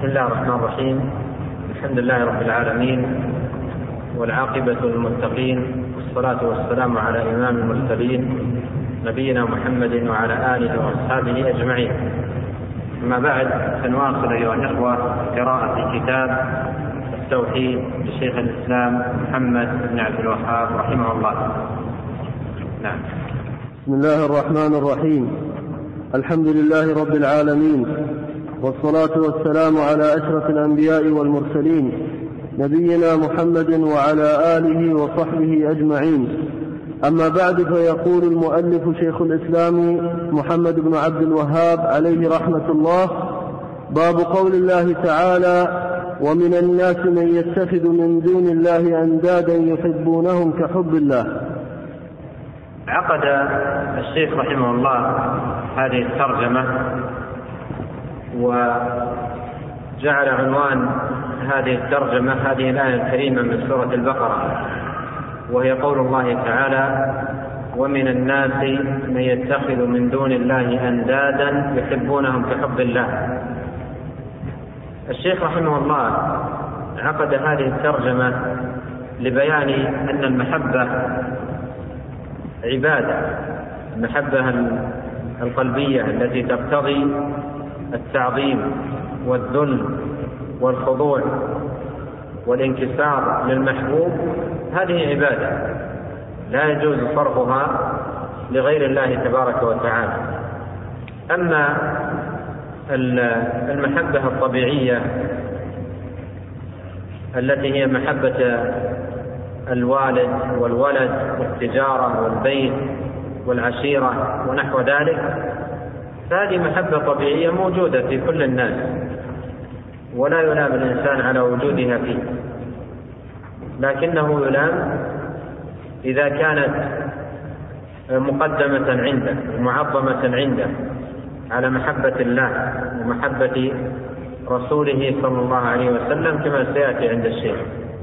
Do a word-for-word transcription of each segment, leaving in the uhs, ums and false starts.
بسم الله الرحمن الرحيم. الحمد لله رب العالمين، والعاقبة للمتقين، والصلاة والسلام على إمام المرسلين نبينا محمد وعلى آله وأصحابه أجمعين. أما بعد، سنواصل أيها الإخوة قراءة كتاب التوحيد لشيخ الإسلام محمد بن عبد الوهاب رحمه الله. نعم. بسم الله الرحمن الرحيم. الحمد لله رب العالمين، والصلاة والسلام على أشرف الأنبياء والمرسلين نبينا محمد وعلى آله وصحبه أجمعين. أما بعد، فيقول المؤلف شيخ الإسلام محمد بن عبد الوهاب عليه رحمة الله: باب قول الله تعالى: ومن الناس من يتخذ من دون الله أندادا يحبونهم كحب الله. عقد الشيخ رحمه الله هذه الترجمة وجعل عنوان هذه الترجمة هذه الآية الكريمة من سورة البقرة، وهي قول الله تعالى: ومن الناس من يتخذ من دون الله أندادا يحبونهم كحب الله. الشيخ رحمه الله عقد هذه الترجمة لبيان أن المحبة عبادة، المحبة القلبية التي تقتضي التعظيم والذل والخضوع والانكسار للمحبوب، هذه عبادة لا يجوز صرفها لغير الله تبارك وتعالى. أما المحبة الطبيعية التي هي محبة الوالد والولد والتجارة والبيت والعشيرة ونحو ذلك، فهذه محبة طبيعية موجودة في كل الناس، ولا يلام الإنسان على وجودها فيه، لكنه يلام إذا كانت مقدمة عنده معظمة عنده على محبة الله ومحبة رسوله صلى الله عليه وسلم كما سيأتي عند الشيخ.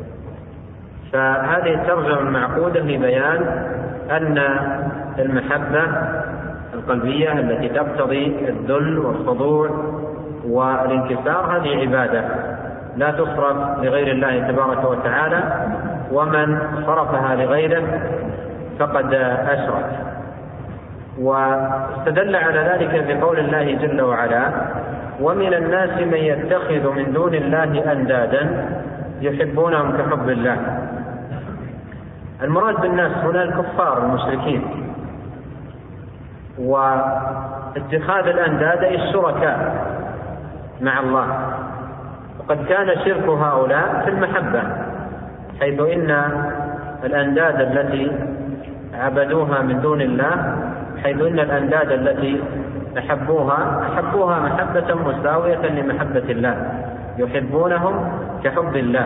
فهذه الترجمة المعقودة لبيان أن المحبة القلبية التي تقتضي الذل والخضوع والانكسار هذه عبادة لا تصرف لغير الله تبارك وتعالى، ومن صرفها لغيره فقد أشرك. واستدل على ذلك بقول الله جل وعلا: ومن الناس من يتخذ من دون الله أندادا يحبونهم كحب الله. المراد بالناس هنا الكفار المشركين، واتخاذ الأنداد أي الشركاء مع الله. وقد كان شرك هؤلاء في المحبة، حيث إن الأنداد التي عبدوها من دون الله حيث إن الأنداد التي أحبوها أحبوها محبة مساوية لمحبة الله، يحبونهم كحب الله،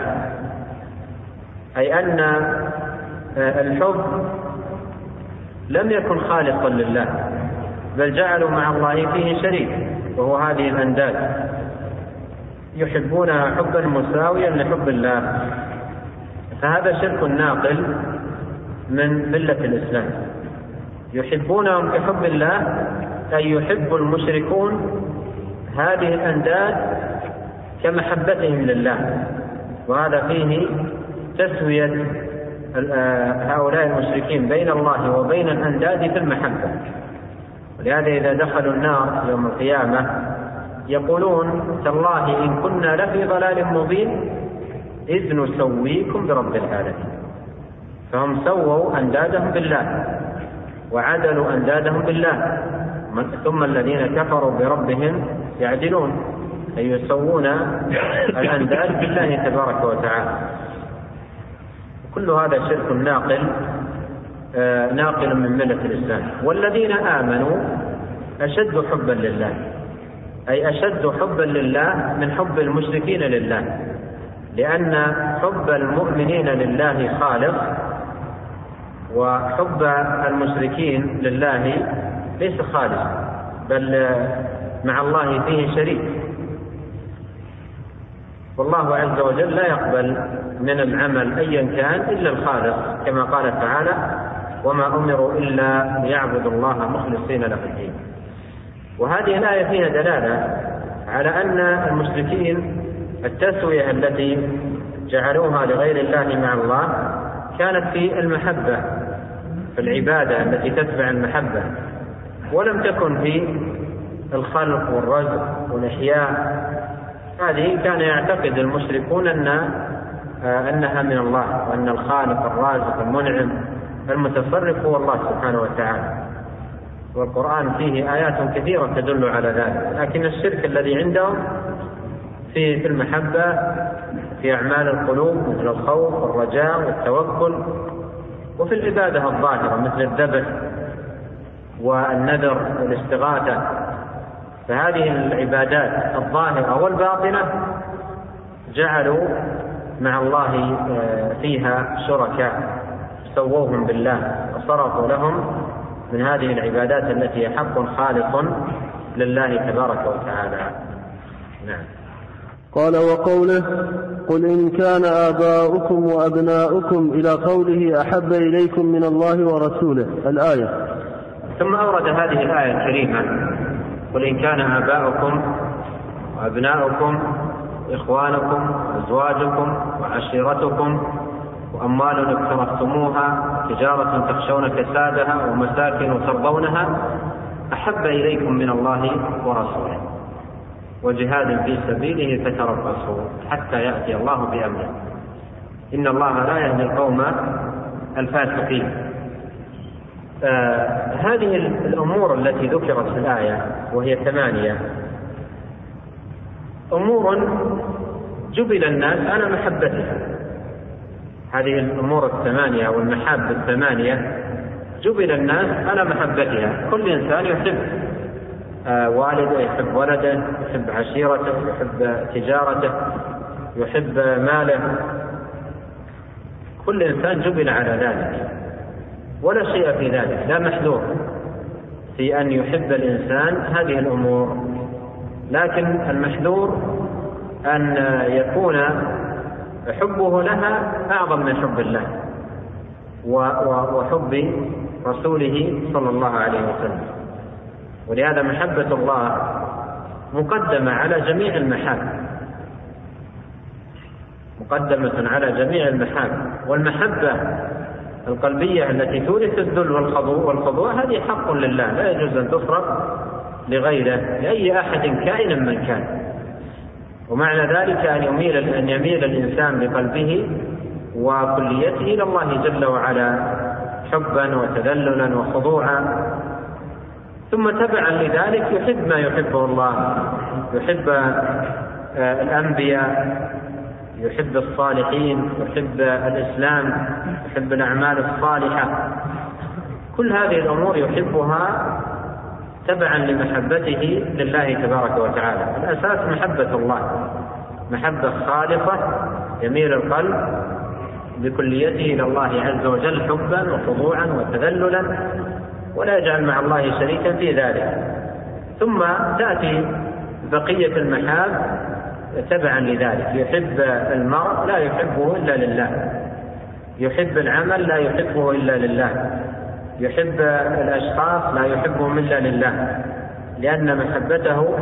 أي أن الحب لم يكن خالصا لله، بل جعلوا مع الله فيه شريك، وهو هذه الأنداد، يحبونها حبا مساويا لحب الله. فهذا شرك ناقل من ملة الإسلام. يحبونهم كحب الله أي يحب المشركون هذه الأنداد كمحبتهم لله، وهذا فيه تسوية هؤلاء المشركين بين الله وبين الأنداد في المحبة. ولهذا إذا دخلوا النار يوم القيامة يقولون: تالله إن كنا لفي ضلال مبين إذ نسويكم برب العالمين. فهم سووا أندادهم بالله وعدلوا أندادهم بالله، ثم الذين كفروا بربهم يعدلون، أي يسوون الأنداد بالله تبارك وتعالى. كل هذا شرك ناقل آه ناقل من ملة الإسلام. والذين آمنوا أشد حبا لله، أي أشد حبا لله من حب المشركين لله، لأن حب المؤمنين لله خالص، وحب المشركين لله ليس خالص، بل مع الله فيه شريك. والله عز وجل لا يقبل من العمل أيا كان إلا الخالص، كما قال تعالى: وما أمروا إلا ليعبدوا الله مخلصين له الدين. وهذه الآية فيها دلالة على أن المشركين التسوية التي جعلوها لغير الله مع الله كانت في المحبة، في العبادة التي تتبع المحبة، ولم تكن في الخلق والرزق والإحياء. هذه كان يعتقد المشركون أن أنها من الله، وأن الخالق الرازق المنعم المتصرف هو الله سبحانه وتعالى، والقرآن فيه آيات كثيرة تدل على ذلك. لكن الشرك الذي عندهم في في المحبة، في أعمال القلوب مثل الخوف والرجاء والتوكل، وفي العبادة الظاهرة مثل الذبح والنذر والاستغاثة. فهذه العبادات الظاهرة والباطنة جعلوا مع الله فيها شركاء، سووهم بالله وصرفوا لهم من هذه العبادات التي هي حق خالق لله تبارك وتعالى. نعم. قال: وقوله: قل إن كان آباؤكم وأبناؤكم، إلى قوله: أحب إليكم من الله ورسوله، الآية. ثم أورد هذه الآية الكريمة: قل إن كان آباؤكم وأبناؤكم إخوانكم وأزواجكم وعشيرتكم وأموال اقترفتموها تجارة تخشون كسادها ومساكن ترضونها أحب إليكم من الله ورسوله وجهاد في سبيله فتربصوا حتى يأتي الله بأمره إن الله لا يهدي القوم الفاسقين. آه هذه الأمور التي ذكرت في الآية وهي ثمانية أمور جبل الناس على محبتها. هذه الأمور الثمانية والمحاب الثمانية جبل الناس على محبتها. كل إنسان يحب آه والده، يحب ولده، يحب عشيرته، يحب تجارته، يحب ماله. كل إنسان جبل على ذلك، ولا شيء في ذلك، لا محذور في أن يحب الإنسان هذه الأمور. لكن المحذور أن يكون حبه لها أعظم من حب الله وحب رسوله صلى الله عليه وسلم. ولهذا محبة الله مقدمة على جميع المحاب، مقدمة على جميع المحاب. والمحبة القلبية التي تورث الذل والخضوع هذه حق لله، لا يجوز أن تصرف لغيره لأي أحد كائنا من كان. ومعنى ذلك أن يميل أن يميل الإنسان بقلبه وكليته إلى الله جل وعلا حبا وتذللا وخضوعا. ثم تبعا لذلك يحب ما يحبه الله، يحب الأنبياء، يحب الصالحين، يحب الإسلام، يحب الأعمال الصالحة. كل هذه الأمور يحبها تبعا لمحبته لله تبارك وتعالى. الأساس محبة الله، محبة خالصة يميل القلب بكليته إلى الله عز وجل حبا وخضوعا وتذللا، ولا يجعل مع الله شريكا في ذلك. ثم تأتي بقية المحاب تبعا لذلك. يحب المرء لا يحبه إلا لله، يحب العمل لا يحبه إلا لله، يحب الأشخاص لا يحبهم إلا لله، لأن محبته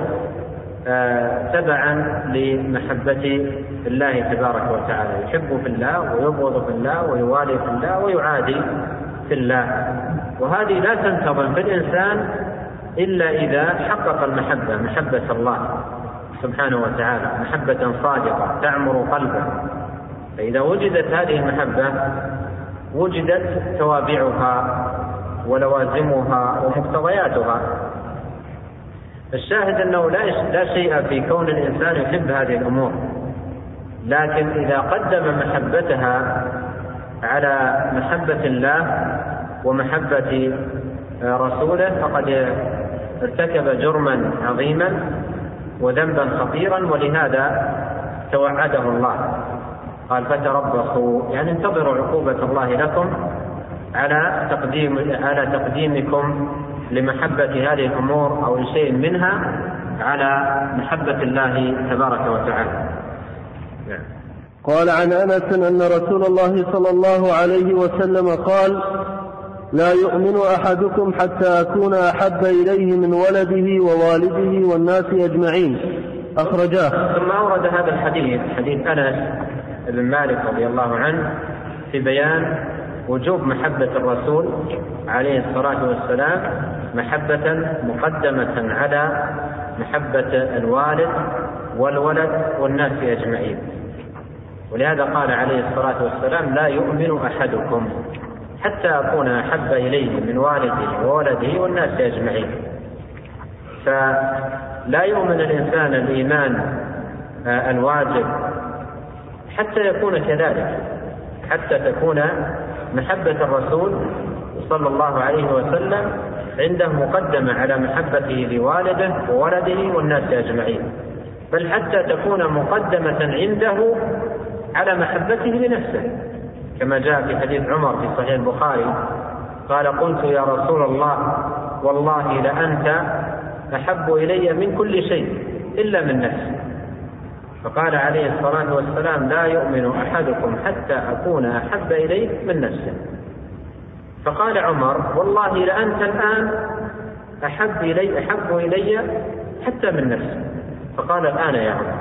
تبعا لمحبة الله تبارك وتعالى. يحب في الله ويبغض في الله ويوالي في الله ويعادي في الله. وهذه لا تنتظم في الإنسان إلا إذا حقق المحبة، محبة الله سبحانه وتعالى، محبة صادقة تعمر قلبه. فإذا وجدت هذه المحبة وجدت توابعها ولوازمها ومقتضياتها. الشاهد أنه لا شيء في كون الإنسان يحب هذه الأمور، لكن إذا قدم محبتها على محبة الله ومحبة رسوله فقد ارتكب جرما عظيما وذنبا خطيرا. ولهذا توعده الله، قال: فتربصوا، يعني انتظروا عقوبة الله لكم على تقديم على تقديمكم لمحبة هذه الأمور أو شيء منها على محبة الله تبارك وتعالى. قال عن أنس أن رسول الله صلى الله عليه وسلم قال: لا يؤمن أحدكم حتى أكون أحب إليه من ولده ووالده والناس أجمعين أخرجاه. ثم أورد هذا الحديث حديث أنس بن مالك رضي الله عنه في بيان وجوب محبة الرسول عليه الصلاة والسلام محبة مقدمة على محبة الوالد والولد والناس أجمعين. ولهذا قال عليه الصلاة والسلام لا يؤمن أحدكم حتى أكون أحب إليه من والده وولده والناس أجمعين. فلا يؤمن الإنسان الإيمان الواجب حتى يكون كذلك، حتى تكون محبة الرسول صلى الله عليه وسلم عنده مقدمة على محبته لوالده وولده والناس أجمعين، بل حتى تكون مقدمة عنده على محبته لنفسه، كما جاء في حديث عمر في صحيح البخاري قال قلت يا رسول الله والله لأنت أحب إلي من كل شيء إلا من نفسي. فقال عليه الصلاة والسلام لا يؤمن أحدكم حتى أكون أحب إليه من نفسه. فقال عمر والله لأنت الآن أحب إلي أحب إلي حتى من نفسي. فقال الآن يا عمر.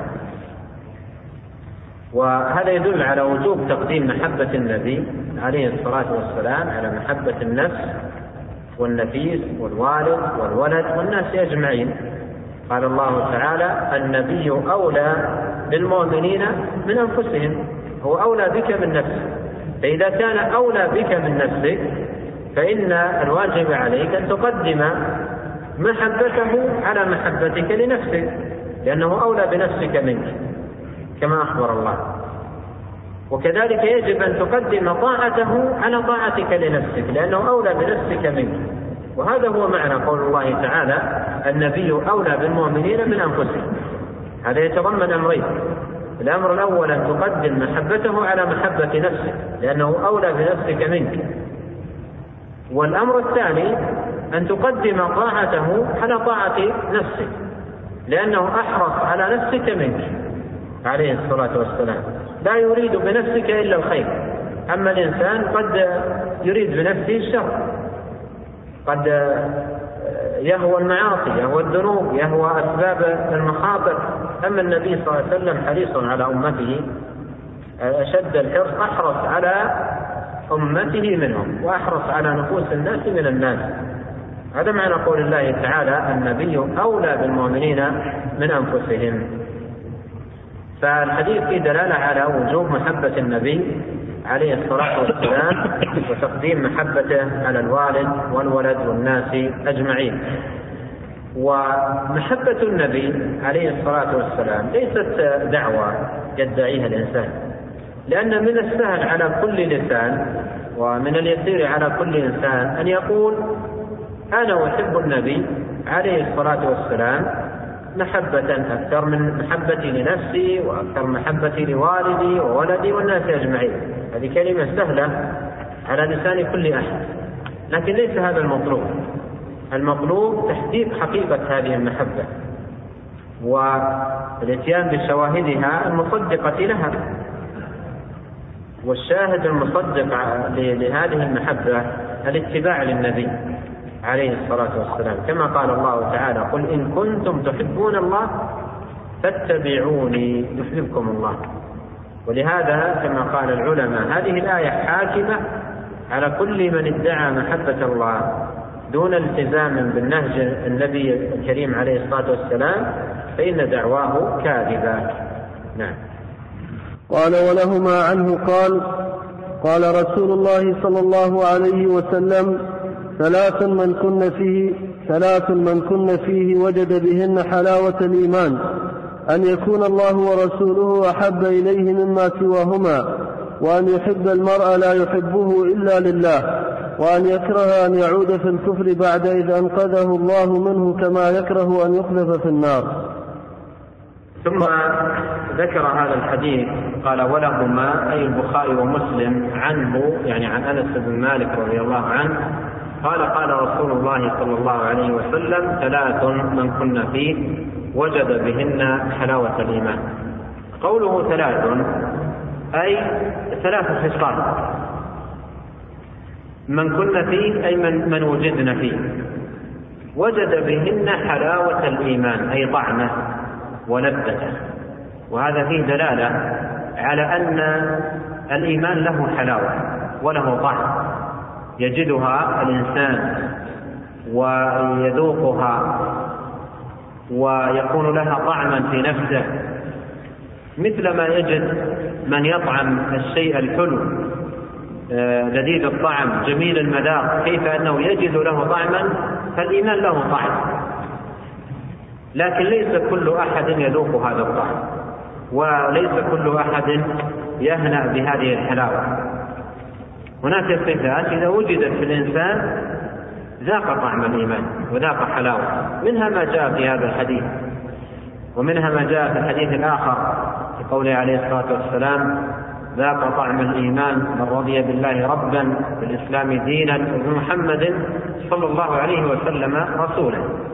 وهذا يدل على وجوب تقديم محبة النبي عليه الصلاة والسلام على محبة النفس والنفيس والوالد والولد والناس أجمعين. قال الله تعالى النبي أولى بالمؤمنين من أنفسهم، هو أولى بك من نفسك. فإذا كان أولى بك من نفسك فإن الواجب عليك أن تقدم محبته على محبتك لنفسك، لأنه أولى بنفسك منك كما أخبر الله. وكذلك يجب أن تقدم طاعته على طاعتك لنفسك، لأنه أولى بنفسك منك. وهذا هو معنى قول الله تعالى النبي أولى بالمؤمنين من أنفسهم. هذا يتضمن أمرين: الأمر الأول أن تقدم محبته على محبة نفسك لأنه أولى بنفسك منك، والأمر الثاني أن تقدم طاعته على طاعة نفسك لأنه أحرص على نفسك منك عليه الصلاة والسلام. لا يريد بنفسك إلا الخير، أما الإنسان قد يريد بنفسه الشر، قد يهوى المعاصي، يهوى الذنوب، يهوى أسباب المخاطر. أما النبي صلى الله عليه وسلم حريص على أمته أشد الحرص، أحرص على أمته منهم وأحرص على نفوس الناس من الناس. هذا معنى قول الله تعالى النبي أولى بالمؤمنين من أنفسهم. فالحديث فيه دلالة على وجوب محبة النبي عليه الصلاة والسلام وتقديم محبته على الوالد والولد والناس أجمعين. ومحبة النبي عليه الصلاة والسلام ليست دعوة يدعيها الإنسان، لأن من السهل على كل لسان ومن اليسير على كل إنسان أن يقول أنا أحب النبي عليه الصلاة والسلام محبة أكثر من محبتي لنفسي وأكثر محبتي لوالدي وولدي والناس أجمعين. هذه كلمة سهلة على لسان كل أحد، لكن ليس هذا المطلوب. المطلوب تحقيق حقيقة هذه المحبة والاتيان بشواهدها المصدقة لها. والشاهد المصدق لهذه المحبة الاتباع للنبي عليه الصلاة والسلام، كما قال الله تعالى قل إن كنتم تحبون الله فاتبعوني يحببكم الله. ولهذا كما قال العلماء هذه الآية حاكمة على كل من ادعى محبة الله دون التزام بالنهج النبي الكريم عليه الصلاة والسلام فإن دعواه كاذبة. نعم. قال ولهما عنه قال قال رسول الله صلى الله عليه وسلم ثلاث من كن فيه ثلاث من كن فيه وجد بهن حلاوة الإيمان: أن يكون الله ورسوله أحب إليه مما سواهما، وأن يحب المرء لا يحبه إلا لله، وأن يكره أن يعود في الكفر بعد إذ أنقذه الله منه كما يكره أن يقذف في النار. ثم ذكر هذا الحديث قال ولهما أي البخاري ومسلم عنه، يعني عن أنس بن مالك رضي الله عنه قال قال رسول الله صلى الله عليه وسلم ثلاث من كن فيه وجد بهن حلاوة الإيمان. قوله ثلاث أي ثلاث خصال من كن فيه أي من, من وجدنا فيه، وجد بهن حلاوة الإيمان أي طعمه ولذته. وهذا فيه دلالة على أن الإيمان له حلاوة وله طعم يجدها الإنسان ويذوقها ويكون لها طعما في نفسه، مثل ما يجد من يطعم الشيء الحلو لذيذ الطعم جميل المذاق كيف أنه يجد له طعما، فالإيمان له طعم، لكن ليس كل أحد يذوق هذا الطعم، وليس كل أحد يهنأ بهذه الحلاوة. هناك صفات إذا وجدت في الإنسان ذاق طعم الإيمان وذاق حلاوة، منها ما جاء في هذا الحديث، ومنها ما جاء في الحديث الآخر في قوله عليه الصلاة والسلام: ذاق طعم الإيمان من رضي بالله ربا بالإسلام دينا وبمحمد صلى الله عليه وسلم رسولا.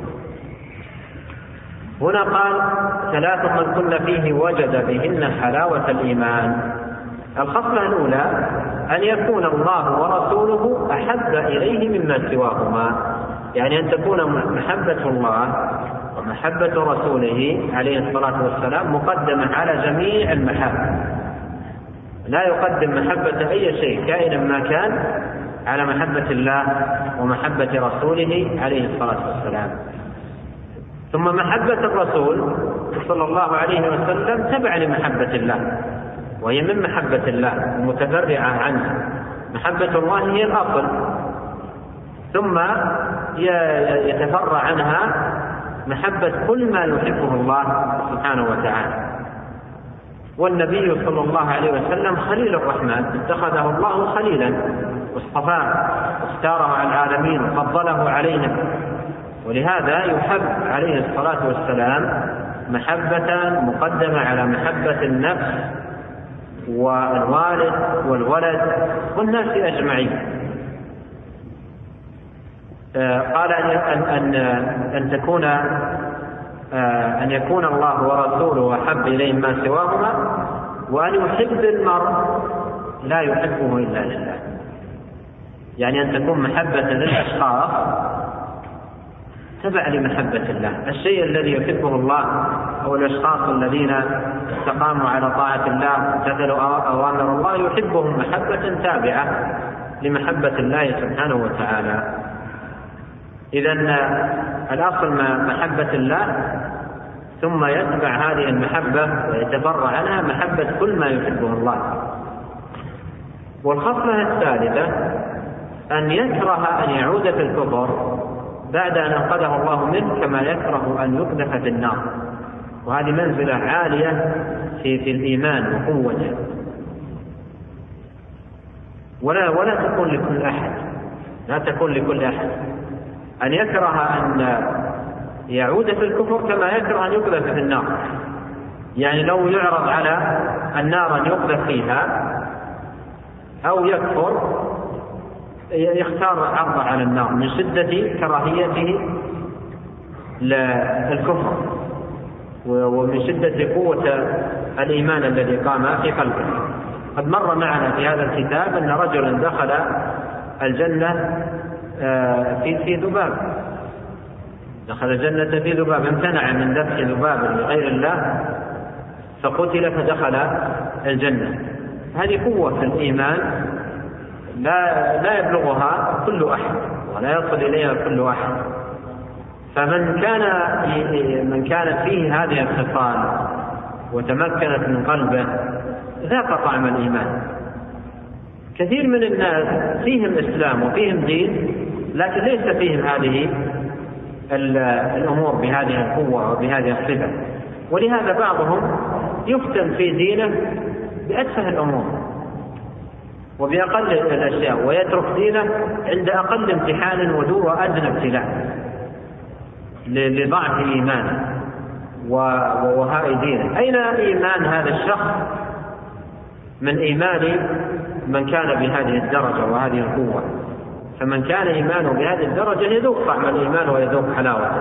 هنا قال: ثلاث من كن فيه وجد بهن حلاوة الإيمان. الخصلة الأولى أن يكون الله ورسوله أحب إليه مما سواهما، يعني أن تكون محبة الله ومحبة رسوله عليه الصلاة والسلام مقدمة على جميع المحبة، لا يقدم محبة أي شيء كائنا ما كان على محبة الله ومحبة رسوله عليه الصلاة والسلام. ثم محبة الرسول صلى الله عليه وسلم تبع لمحبة الله، وهي من محبة الله المتفرعة عنه. محبة الله هي الأصل، ثم يتفرع عنها محبة كل ما يحبه الله سبحانه وتعالى. والنبي صلى الله عليه وسلم خليل الرحمن، اتخذه الله خليلا واصطفاه واختاره على العالمين وفضله عليهم، ولهذا يحب عليه الصلاة والسلام محبة مقدمة على محبة النفس والوالد والولد والناس أجمعين. قال أن, أن, أن تكون أن يكون الله ورسوله أحب إليه ما سواهما، وأن يحب المرء لا يحبه إلا لله، يعني أن تكون محبة للأشخاص تبع لمحبة الله. الشيء الذي يحبه الله أو الأشخاص الذين استقاموا على طاعة الله وامتثلوا أوامر الله يحبهم محبة تابعة لمحبة الله سبحانه وتعالى. إذن الأصل محبة الله، ثم يتبع هذه المحبة ويتبرع عنها محبة كل ما يحبه الله. والخصلة الثالثة أن يكره أن يعود في الكفر بعد أن أنقذه الله منه، كما يكره أن يقذف في النار، وهذه منزلة عالية في, في الإيمان وقوته، ولا, ولا تكون لكل أحد، لا تكون لكل أحد أن يكره أن يعود في الكفر كما يكره أن يقذف في النار. يعني لو يعرض على النار أن يقذف فيها أو يكفر يختار العرض على النار من شدة كراهيته للكفر ومن شدة قوة الإيمان الذي قام في قلبه. قد مر معنا في هذا الكتاب أن رجلا دخل الجنة في في ذباب، دخل الجنة في ذباب، امتنع من ذبح ذباب لغير الله فقتل فدخل الجنة. هذه قوة في الإيمان لا لا يبلغها كل أحد ولا يصل إليها كل أحد. فمن كان من كانت فيه هذه الخصال وتمكنت من قلبه ذاق طعم الإيمان. كثير من الناس فيهم إسلام وفيهم دين، لكن ليس فيهم هذه الأمور بهذه القوة وبهذه الصفة، ولهذا بعضهم يفتن في دينه بأتفه الأمور وبأقل الأشياء، ويترك دينه عند أقل امتحان ودور وأدنى ابتلاء لضعف إيمانه ووهاء دينه. أين إيمان هذا الشخص من إيمان من كان بهذه الدرجة وهذه القوة؟ فمن كان إيمانه بهذه الدرجة يذوق طعم الإيمان ويذوق حلاوته،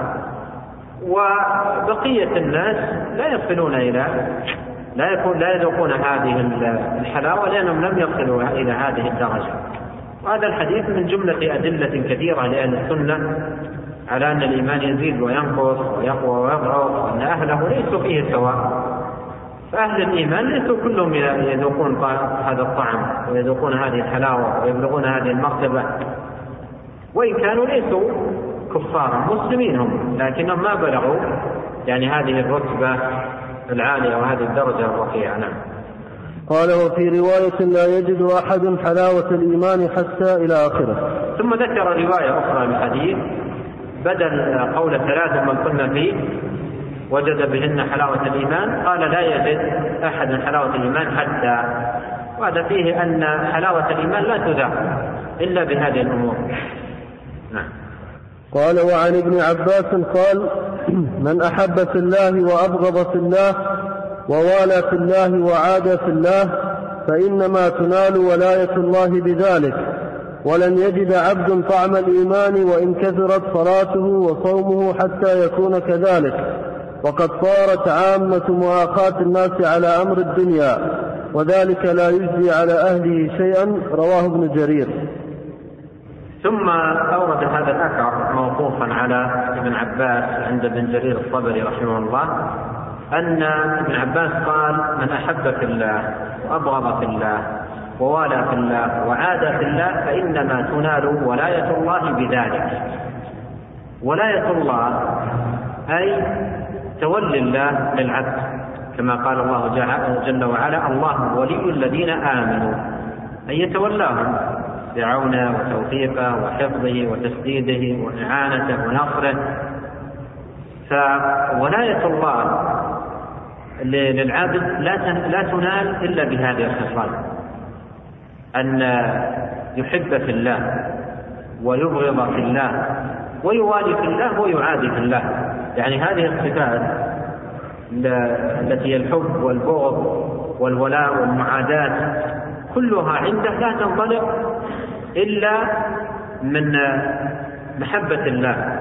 وبقية الناس لا يصلون إلى لا يكون لا يذوقون هذه الحلاوة لأنهم لم يصلوا إلى هذه الدرجة. وهذا الحديث من جملة أدلة كثيرة لأهل السنة على أن الإيمان يزيد وينقص ويقوى ويضعف، وأن أهله ليسوا فيه سواء، فأهل الإيمان ليسوا كلهم يذوقون هذا الطعم ويذوقون هذه الحلاوة ويبلغون هذه المرتبة، وإن كانوا ليسوا كفارا مسلمين هم، لكنهم ما بلغوا يعني هذه الرتبة العالية وهذه الدرجة الرفيعة. نعم. قال وفي رواية لا يجد أحد حلاوة الإيمان حتى إلى آخره. ثم ذكر رواية أخرى من الحديث بدل قول ثلاث من كنا فيه وجد بهن حلاوة الإيمان قال لا يجد أحد حلاوة الإيمان حتى، وهذا فيه أن حلاوة الإيمان لا تذاق إلا بهذه الأمور. نعم. قال وعن ابن عباس قال من أحب في الله وأبغض في الله ووالى في الله وعادى في الله فإنما تنال ولاية الله بذلك، ولن يجد عبد طعم الإيمان وإن كثرت صلاته وصومه حتى يكون كذلك، وقد صارت عامة مؤاخاة الناس على أمر الدنيا وذلك لا يجزي على أهله شيئا. رواه ابن جرير. ثم أورد هذا الأثر موقوفا على ابن عباس عند ابن جرير الطبري رحمه الله أن ابن عباس قال من أحب في الله وأبغض في الله ووالى في الله وعادى في الله فإنما تنال ولاية الله بذلك. ولاية الله أي تولي الله للعبد، كما قال الله جل وعلا الله ولي الذين آمنوا، أن يتولاهم بعونه وتوفيقه وحفظه وتسديده وإعانته ونصره. فولاية الله للعبد لا تنال إلا بهذه الخصال، أن يحب في الله ويبغض في الله ويوالي في الله ويعادي في الله. يعني هذه الصفات التي الحب والبغض والولاء والمعاداة كلها عنده لا تنطلق إلا من محبة الله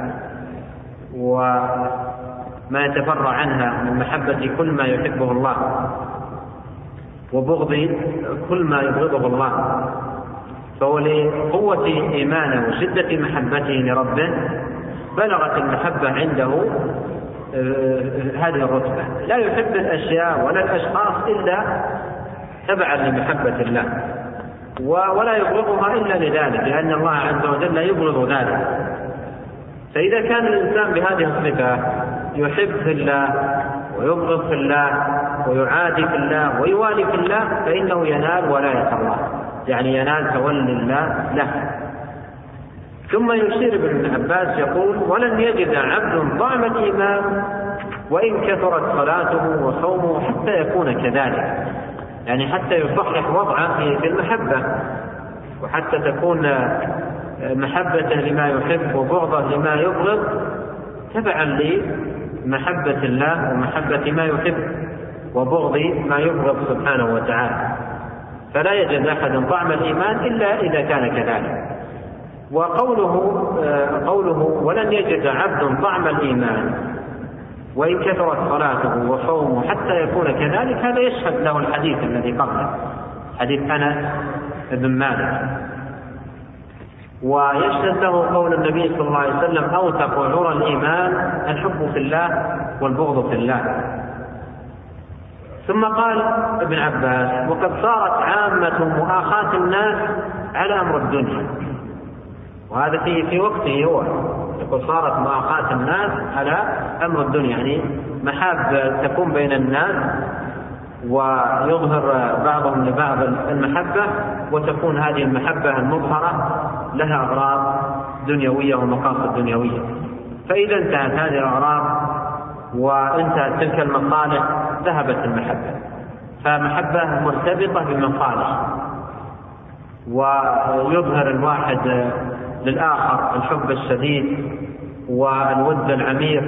وما يتفرع عنها من محبة كل ما يحبه الله وبغض كل ما يبغضه الله. فهو لقوة إيمانه وشدة محبته لربه بلغت المحبة عنده هذه الرتبة، لا يحب الأشياء ولا الأشخاص إلا تبعا لمحبة الله، ولا يبغضها إلا لذلك، لأن الله عز وجل لا يبغض ذلك. فإذا كان الإنسان بهذه الصفة يحب في الله ويبغض في الله ويعادي في الله ويوالي في الله فإنه ينال ولاية الله، يعني ينال تولي الله له. ثم يشير ابن عباس يقول ولن يجد عبد طعم الإيمان وإن كثرت صلاته وصومه حتى يكون كذلك، يعني حتى يصحح وضعه في المحبة وحتى تكون محبته لما يحب وبغضه لما يبغض تبعا لمحبة الله ومحبة ما يحب وبغض ما يبغض سبحانه وتعالى. فلا يجد أحد طعم الإيمان إلا إذا كان كذلك. وقوله قوله ولن يجد عبد طعم الإيمان وإن كثرت صلاته وصومه حتى يكون كذلك، هذا يشهد له الحديث الذي قبله، حديث أنس بن مالك، ويشهد له قول النبي صلى الله عليه وسلم أوثق عرى الإيمان الحب في الله والبغض في الله. ثم قال ابن عباس وقد صارت عامة مؤاخاة الناس على أمر الدنيا، وهذا في في وقته هو يقول صارت مؤاخاة الناس على أمر الدنيا، يعني محاب تكون بين الناس ويظهر بعضهم لبعض المحبة وتكون هذه المحبة المظهرة لها أغراض دنيوية ومقاصد دنيوية. فإذا انتهت هذه الأغراض وانتهت تلك المصالح ذهبت المحبة، فمحبة مرتبطة بمصالح، ويظهر الواحد للآخر الحب الشديد والود العميق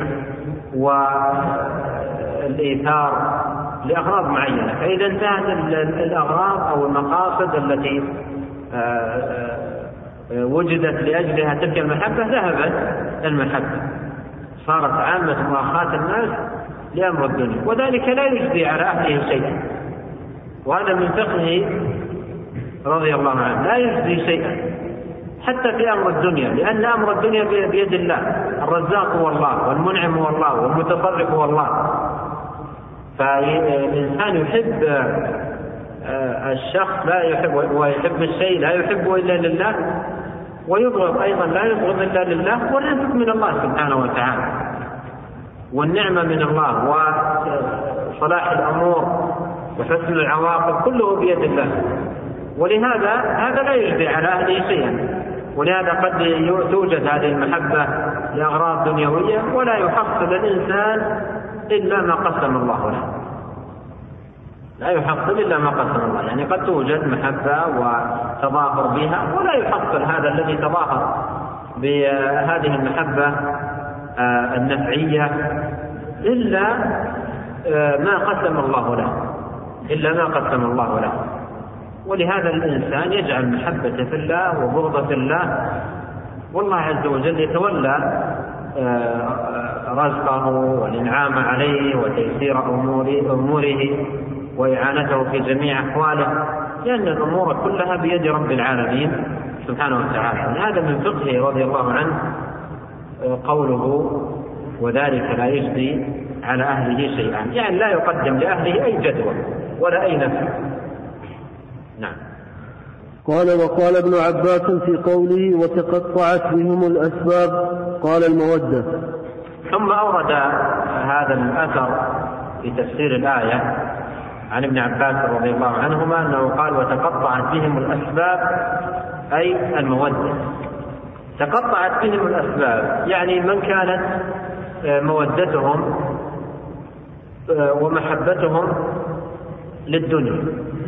والإيثار لأغراض معينة. فإذا انتهت الأغراض أو المقاصد التي وجدت لأجلها تلك المحبة ذهبت المحبة، صارت عامة مؤاخاة الناس لأمر الدنيا، وذلك لا يجزي على أهله شيئا. وهذا من فقهه رضي الله عنه، لا يجزي شيئا حتى في أمر الدنيا، لأن أمر الدنيا بيد الله، الرزاق هو الله، والمنعم هو الله، والمتصرف هو الله. فالإنسان يحب الشخص لا يحب، ويحب الشيء لا يحبه إلا لله، ويبغض أيضا لا يبغض إلا لله، والرزق من الله سبحانه وتعالى، والنعمة من الله، وصلاح الأمور وحسن العواقب كله بيد الله. ولهذا هذا لا يجدي على أهله شيئا، ولهذا قد توجد هذه المحبة لأغراض دنيوية ولا يحصل الإنسان إلا ما قسم الله له، لا يحصل إلا ما قسم الله. يعني قد توجد محبة وتظاهر بها ولا يحصل هذا الذي تظاهر بهذه المحبة النفعية إلا ما قسم الله له، إلا ما قسم الله له. ولهذا الإنسان يجعل محبة في الله وبغضة في الله، والله عز وجل يتولى رزقه والإنعام عليه وتيسير أموره وإعانته في جميع أحواله، لأن الأمور كلها بيد رب العالمين سبحانه وتعالى. هذا من فقهه رضي الله عنه قوله وذلك لا يجدي على أهله شيئا، يعني لا يقدم لأهله أي جدوى ولا أي نفع. نعم. قال وقال ابن عباس في قوله وتقطعت بهم الأسباب قال المودة. ثم أورد هذا الأثر في تفسير الآية عن ابن عباس رضي الله عنهما أنه قال وتقطعت بهم الأسباب أي المودة. تقطعت بهم الأسباب يعني من كانت مودتهم ومحبتهم للدنيا،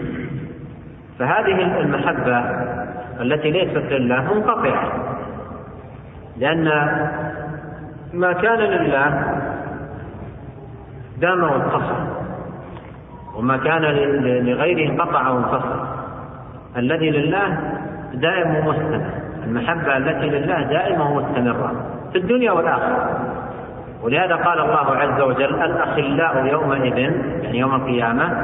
فهذه المحبة التي ليست لله منقطعة، لأن ما كان لله دام واتصل، وما كان لغيره انقطع وانفصل. الذي لله دائم ومستمر، المحبة التي لله دائمة ومستمرة في الدنيا والآخرة. ولهذا قال الله عز وجل الأخلاء يومئذ يعني يوم القيامة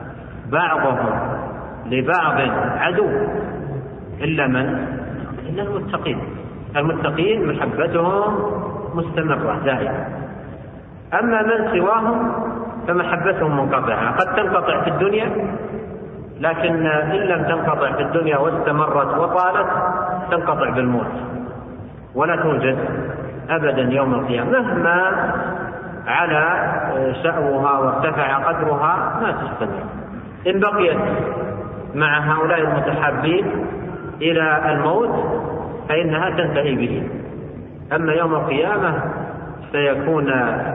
بعضهم لبعض عدو إلا من إلا المتقين. المتقين محبتهم مستمرة دائما، أما من سواهم فمحبتهم منقطعة، قد تنقطع في الدنيا، لكن إن لم تنقطع في الدنيا واستمرت وطالت تنقطع بالموت ولا توجد أبدا يوم القيامة، مهما على شأوها وارتفع قدرها ما تستمر. إن بقيت مع هؤلاء المتحابين إلى الموت فإنها تنتهي به. أما يوم القيامة سيكون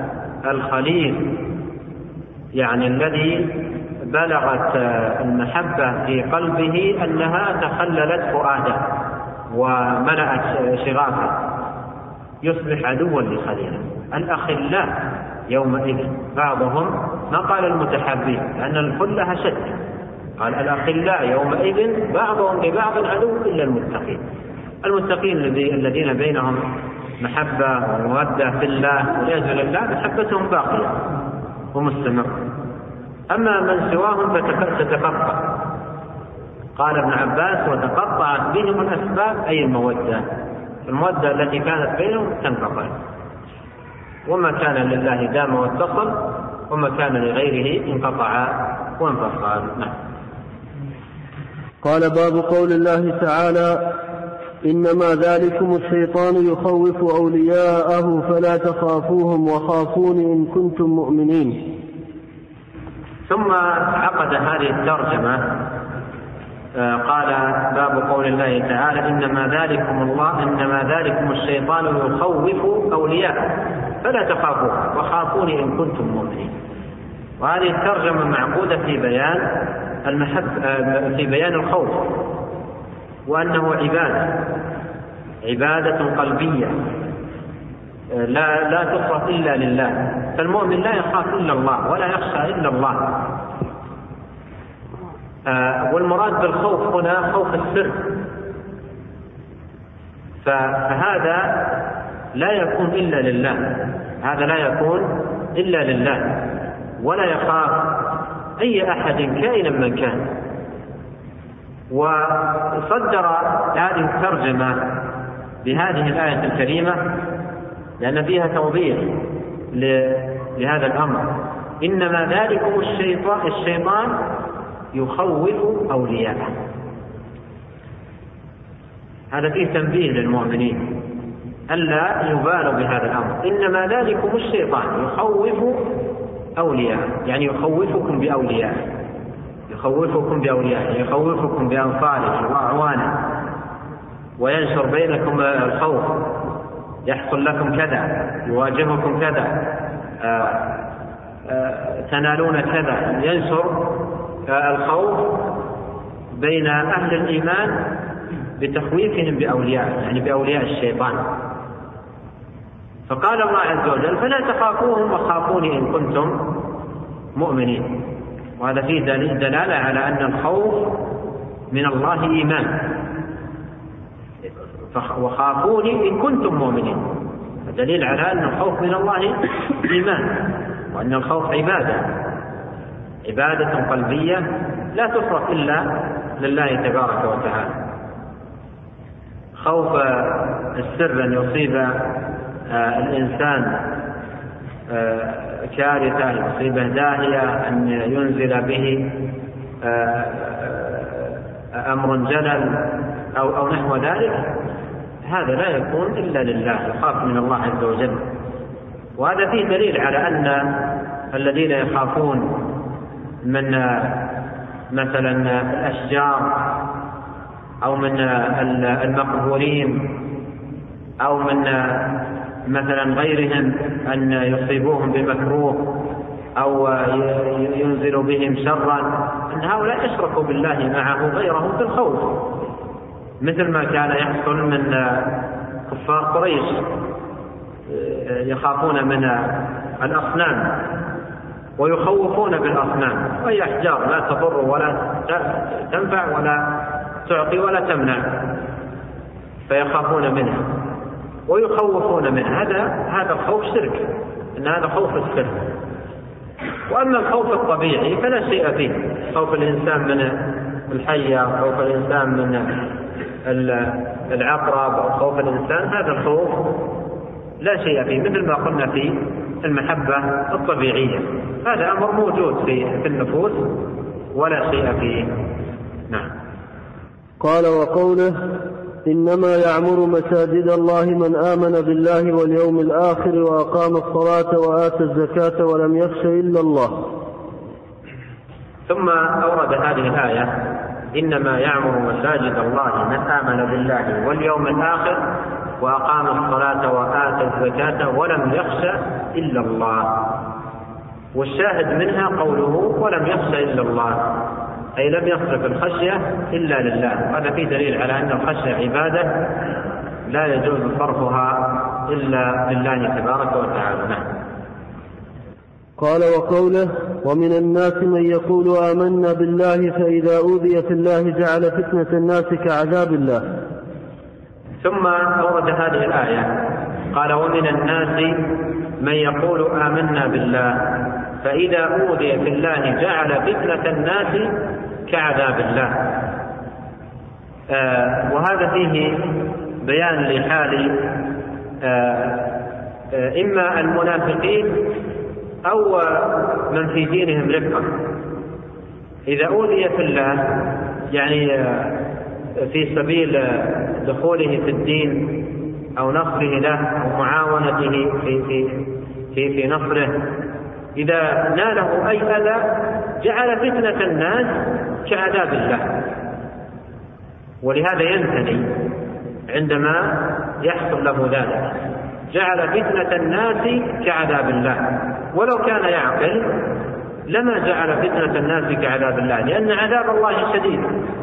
الخليل يعني الذي بلغت المحبة في قلبه أنها تخللت فؤاده وملأت شغافه يصبح عدوا لخليله. الأخلاء يومئذ بعضهم ما قال المتحابين لأن الخلة شد، قال الأخلاء يومئذ بعضهم لبعض عدو إلا المتقين. المتقين الذين بينهم محبة ومودة في الله ولأجل الله محبتهم باقية ومستمرة. أما من سواهم فتتقطع. قال ابن عباس وتقطعت بهم الأسباب أي المودة، المودة التي كانت بينهم تنقطع، وما كان لله دام واتصل، وما كان لغيره انقطع وانفصل. نعم. قال باب قول الله تعالى إنما ذلكم الشيطان يخوف أولياءه فلا تخافوهم وخافون إن كنتم مؤمنين. ثم عقد هذه الترجمة قال باب قول الله تعالى إنما ذلكم الله إنما ذلكم الشيطان يخوف أولياءه فلا تخافوه وخافون إن كنتم مؤمنين. وهذه الترجمة معقودة في بيان المحبة في بيان الخوف، وأنه عبادة عبادة قلبية لا لا تصرف إلا لله، فالمؤمن لا يخاف إلا الله ولا يخشى إلا الله. آه والمراد بالخوف هنا خوف السر، فهذا لا يكون إلا لله، هذا لا يكون إلا لله، ولا يخاف أي أحد كائنا من كان، وصدر هذه الترجمة بهذه الآية الكريمة لأن فيها توضيح لهذا الأمر. إنما ذلكم الشيطان, الشيطان يخوف أولياءه. هذا فيه تنبيه للمؤمنين ألا يبالوا بهذا الأمر. إنما ذلكم الشيطان يخوف أولياءه، يعني يخوفكم بأوليائه، يخوفكم بأوليائه، يخوفكم بأنصاره وأعوانه، وينشر بينكم الخوف، يحصل لكم كذا، يواجهكم كذا، آآ آآ تنالون كذا، ينشر الخوف بين أهل الإيمان بتخويفهم بأولياء، يعني بأولياء الشيطان. فقال الله عز وجل: فلا تخافوهم وخافوني إن كنتم مؤمنين. وهذا فيه دلالة على أن الخوف من الله إيمان، وخافوني إن كنتم مؤمنين، دليل على أن الخوف من الله إيمان، وأن الخوف عبادة عبادة قلبية لا تصرف إلا لله تبارك وتعالى. خوف السر أن يصيب الإنسان كارثة، يصيبه داهية، أن ينزل به أمر جلل أو, أو نحو ذلك، هذا لا يكون إلا لله، يخاف من الله عز وجل. وهذا فيه دليل على أن الذين يخافون من مثلا الأشجار أو من المقبورين أو من مثلا غيرهم أن يصيبوهم بمكروه أو ينزل بهم شرا، أن هؤلاء يشركوا بالله معه غيرهم في الخوف، مثل ما كان يحصل من كفار قريش يخافون من الأصنام ويخوفون بالأصنام، وهي أحجار لا تضر ولا تنفع ولا تعطي ولا تمنع، فيخافون منها ويخوفون منها. هذا هذا الخوف شرك، إن هذا خوف السر. وأما الخوف الطبيعي فلا شيء فيه، خوف الإنسان من الحية، خوف الإنسان من العقرب، أو خوف الإنسان، هذا الخوف لا شيء فيه، مثل ما قلنا في المحبة الطبيعية، هذا أمر موجود في في النفوس ولا شيء فيه. نعم. قال: وقوله: إنما يعمر مساجد الله من آمن بالله واليوم الآخر وأقام الصلاة وآتى الزكاة ولم يخش إلا الله. ثم أورد هذه الآية: إنما يعمر مساجد الله من آمن بالله واليوم الآخر وأقام الصلاة وآتى الزكاة ولم يخش إلا الله. والشاهد منها قوله ولم يخش إلا الله، أي لم يصرف الخشية إلا لله. هذا فيه دليل على أن الخشية عبادة لا يجوز صرفها إلا لله تبارك وتعالى. نعم. قال: وقوله: ومن الناس من يقول آمنا بالله فإذا أوذي في الله جعل فتنة الناس كعذاب الله. ثم أورد هذه الآية قال: ومن الناس من يقول آمنا بالله فإذا أوذي في الله جعل فتنة الناس كعذاب الله. آه وهذا فيه بيان لحال آه آه إما المنافقين أو من في دينهم رقة. إذا أوذي في الله يعني آه في سبيل دخوله في الدين أو نصره له أو معاونته في في في, في نصره، إذا ناله أي أذى جعل فتنة الناس كعذاب الله. ولهذا ينتهي عندما يحصل له ذلك، جعل فتنة الناس كعذاب الله. ولو كان يعقل لما جعل فتنة الناس كعذاب الله، لأن عذاب الله شديد.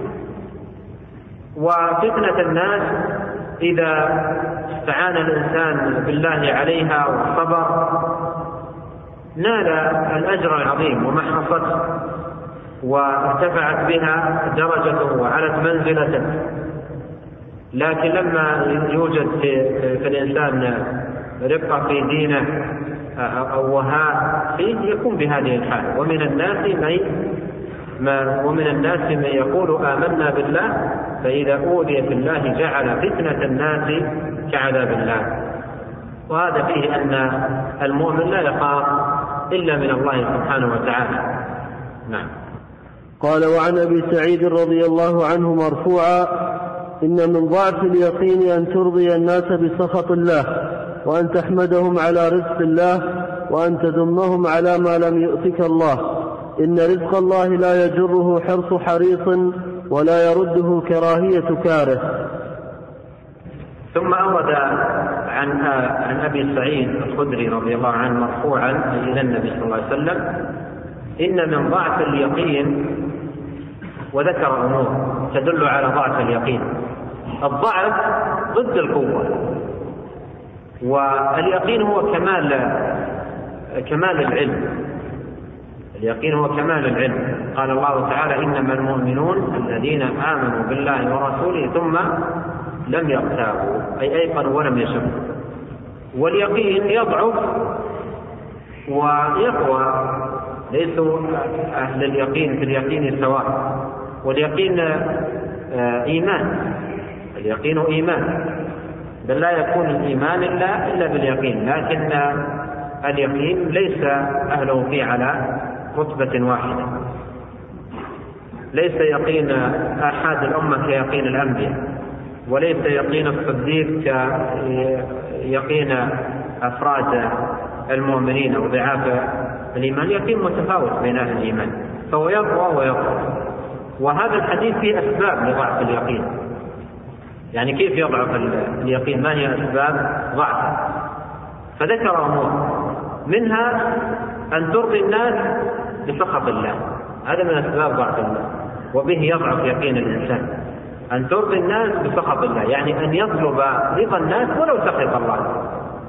وفتنة الناس إذا استعان الإنسان بالله عليها والصبر نال الأجر العظيم ومحصته وارتفعت بها درجته وعلت منزلته. لكن لما يوجد في, في الإنسان رقة في دينه أو وهاء فيه يكون بهذه الحال. ومن الناس من ومن الناس من يقول آمنا بالله فإذا أوذي في الله جعل فتنة الناس كعذاب الله. وهذا فيه أن المؤمن لا يخاف إلا من الله سبحانه وتعالى. نعم. قال: وعن أبي سعيد رضي الله عنه مرفوعا: إن من ضعف اليقين أن ترضي الناس بسخط الله، وأن تحمدهم على رزق الله، وأن تذمهم على ما لم يؤتك الله. إن رزق الله لا يجره حرص حريص ولا يرده كراهية كاره. ثم أورد عن عن أبي سعيد الخدري رضي الله عنه مرفوعا إلى النبي صلى الله عليه وسلم: إن من ضعف اليقين، وذكر أمور تدل على ضعف اليقين. الضعف ضد القوة، واليقين هو كمال كمال العلم. اليقين هو كمال العلم. قال الله تعالى: إنما المؤمنون الذين آمنوا بالله ورسوله ثم لم يرتابوا، أي أيقنوا ولم يشكوا. واليقين يضعف ويقوى، ليسوا أهل اليقين في اليقين سواء. واليقين إيمان، اليقين إيمان، بل لا يكون الإيمان إلا إلا باليقين. لكن اليقين ليس أهله فيه على رتبة واحدة. ليس يقين آحاد الأمة كيقين الأنبياء، وليس يقين الصديق كيقين أفراد المؤمنين أو ضعاف الإيمان. يقين متفاوت بين أهل الإيمان، فهو يقوى ويقوى. وهذا الحديث فيه أسباب لضعف اليقين. يعني كيف يضعف اليقين؟ ما هي أسباب ضعفه؟ فذكر أمور منها أن ترضي الناس بسخط الله، هذا من أسباب ضعف الله، وبه يضعف يقين الإنسان. أن ترضي الناس بسخط الله، يعني أن يطلب رضا الناس ولو سخط الله.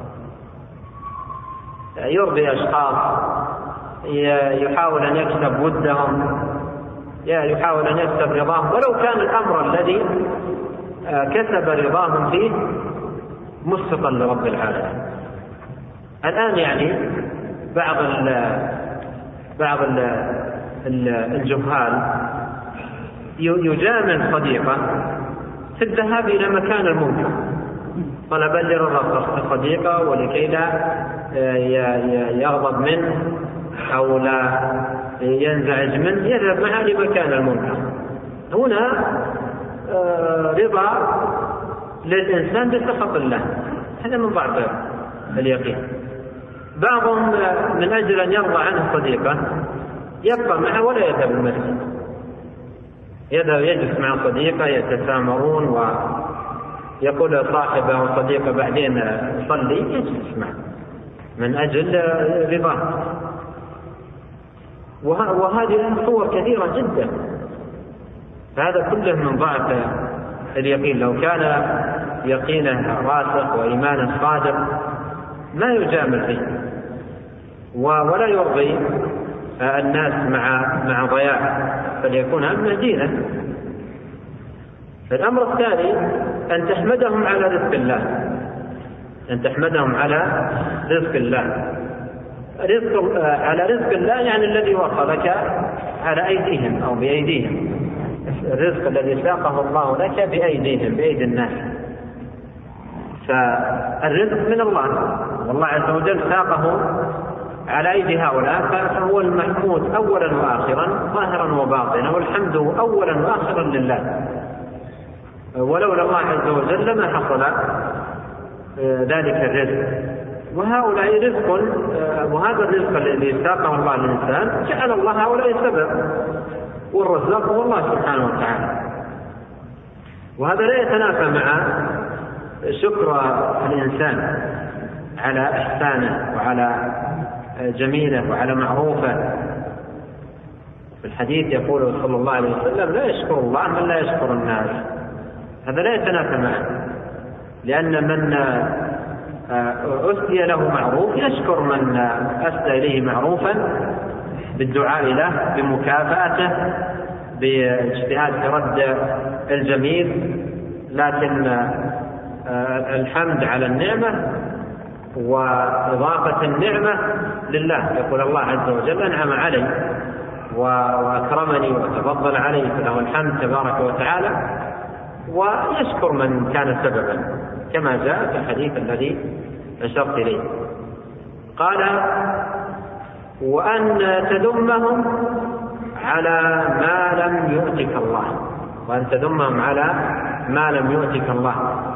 يرضي أشخاص، يحاول أن يكسب ودهم، يحاول أن يكسب رضاهم، ولو كان الأمر الذي كسب رضاهم فيه مسخطا لرب العالمين. الآن يعني بعض ال بعض ال الجهال يجامل صديقه في الذهاب إلى مكان المنكر طلبا لرضا صديقه ولكي لا يغضب منه أو لا ينزعج منه، يذهب معه لمكان المنكر. هنا رضا للإنسان بسخط الله، هذا من ضعف اليقين. بعضهم من أجل أن يرضى عنه صديقه يبقى معه ولا يذهب المسجد، يذهب يجلس مع صديقه يتسامرون، ويقول صاحبه وصديقه بعدين صلي، يجلس معه من أجل رضاه. وهذه صور كثيرة جدا. هذا كله من ضعف اليقين. لو كان يقينه راسخ وإيمانه صادق ما يجامل فيه ولا يرضي الناس مع مع ضياع، فليكون أمن دينه. الأمر الثاني أن تحمدهم على رزق الله، أن تحمدهم على رزق الله. رزق على رزق الله يعني الذي وصلك على أيديهم أو بأيديهم، الرزق الذي ساقه الله لك بأيديهم، بأيدي الناس. فالرزق من الله، والله عز وجل ساقه على أيدي هؤلاء، فهو المحمود أولا وآخرا، ظاهرا وباطنا، والحمد أولا وآخرا لله. ولولا الله عز وجل ما حصل ذلك الرزق. وهؤلاء رزق، وهذا الرزق الذي ساقه الله للإنسان جعل الله هؤلاء سبب، والرزاق هو الله سبحانه وتعالى. وهذا لا يتنافى مع شكر الإنسان على إحسانه وعلى جميله وعلى معروفه. في الحديث يقول صلى الله عليه وسلم: لا يشكر الله من لا يشكر الناس. هذا لا يتنافى معه، لأن من أسدي له معروف يشكر من أسدى إليه معروفا بالدعاء له، بمكافأته، باجتهاد في رد الجميل. لكن الحمد على النعمة وإضافة النعمة لله، يقول الله عز وجل: أنعم علي وأكرمني وتفضل علي فله الحمد تبارك وتعالى، ويشكر من كان سببا كما جاء في الحديث الذي أشرت إليه. قال: وأن تذمهم على ما لم يؤتك الله، وأن تذمهم على ما لم يؤتك الله،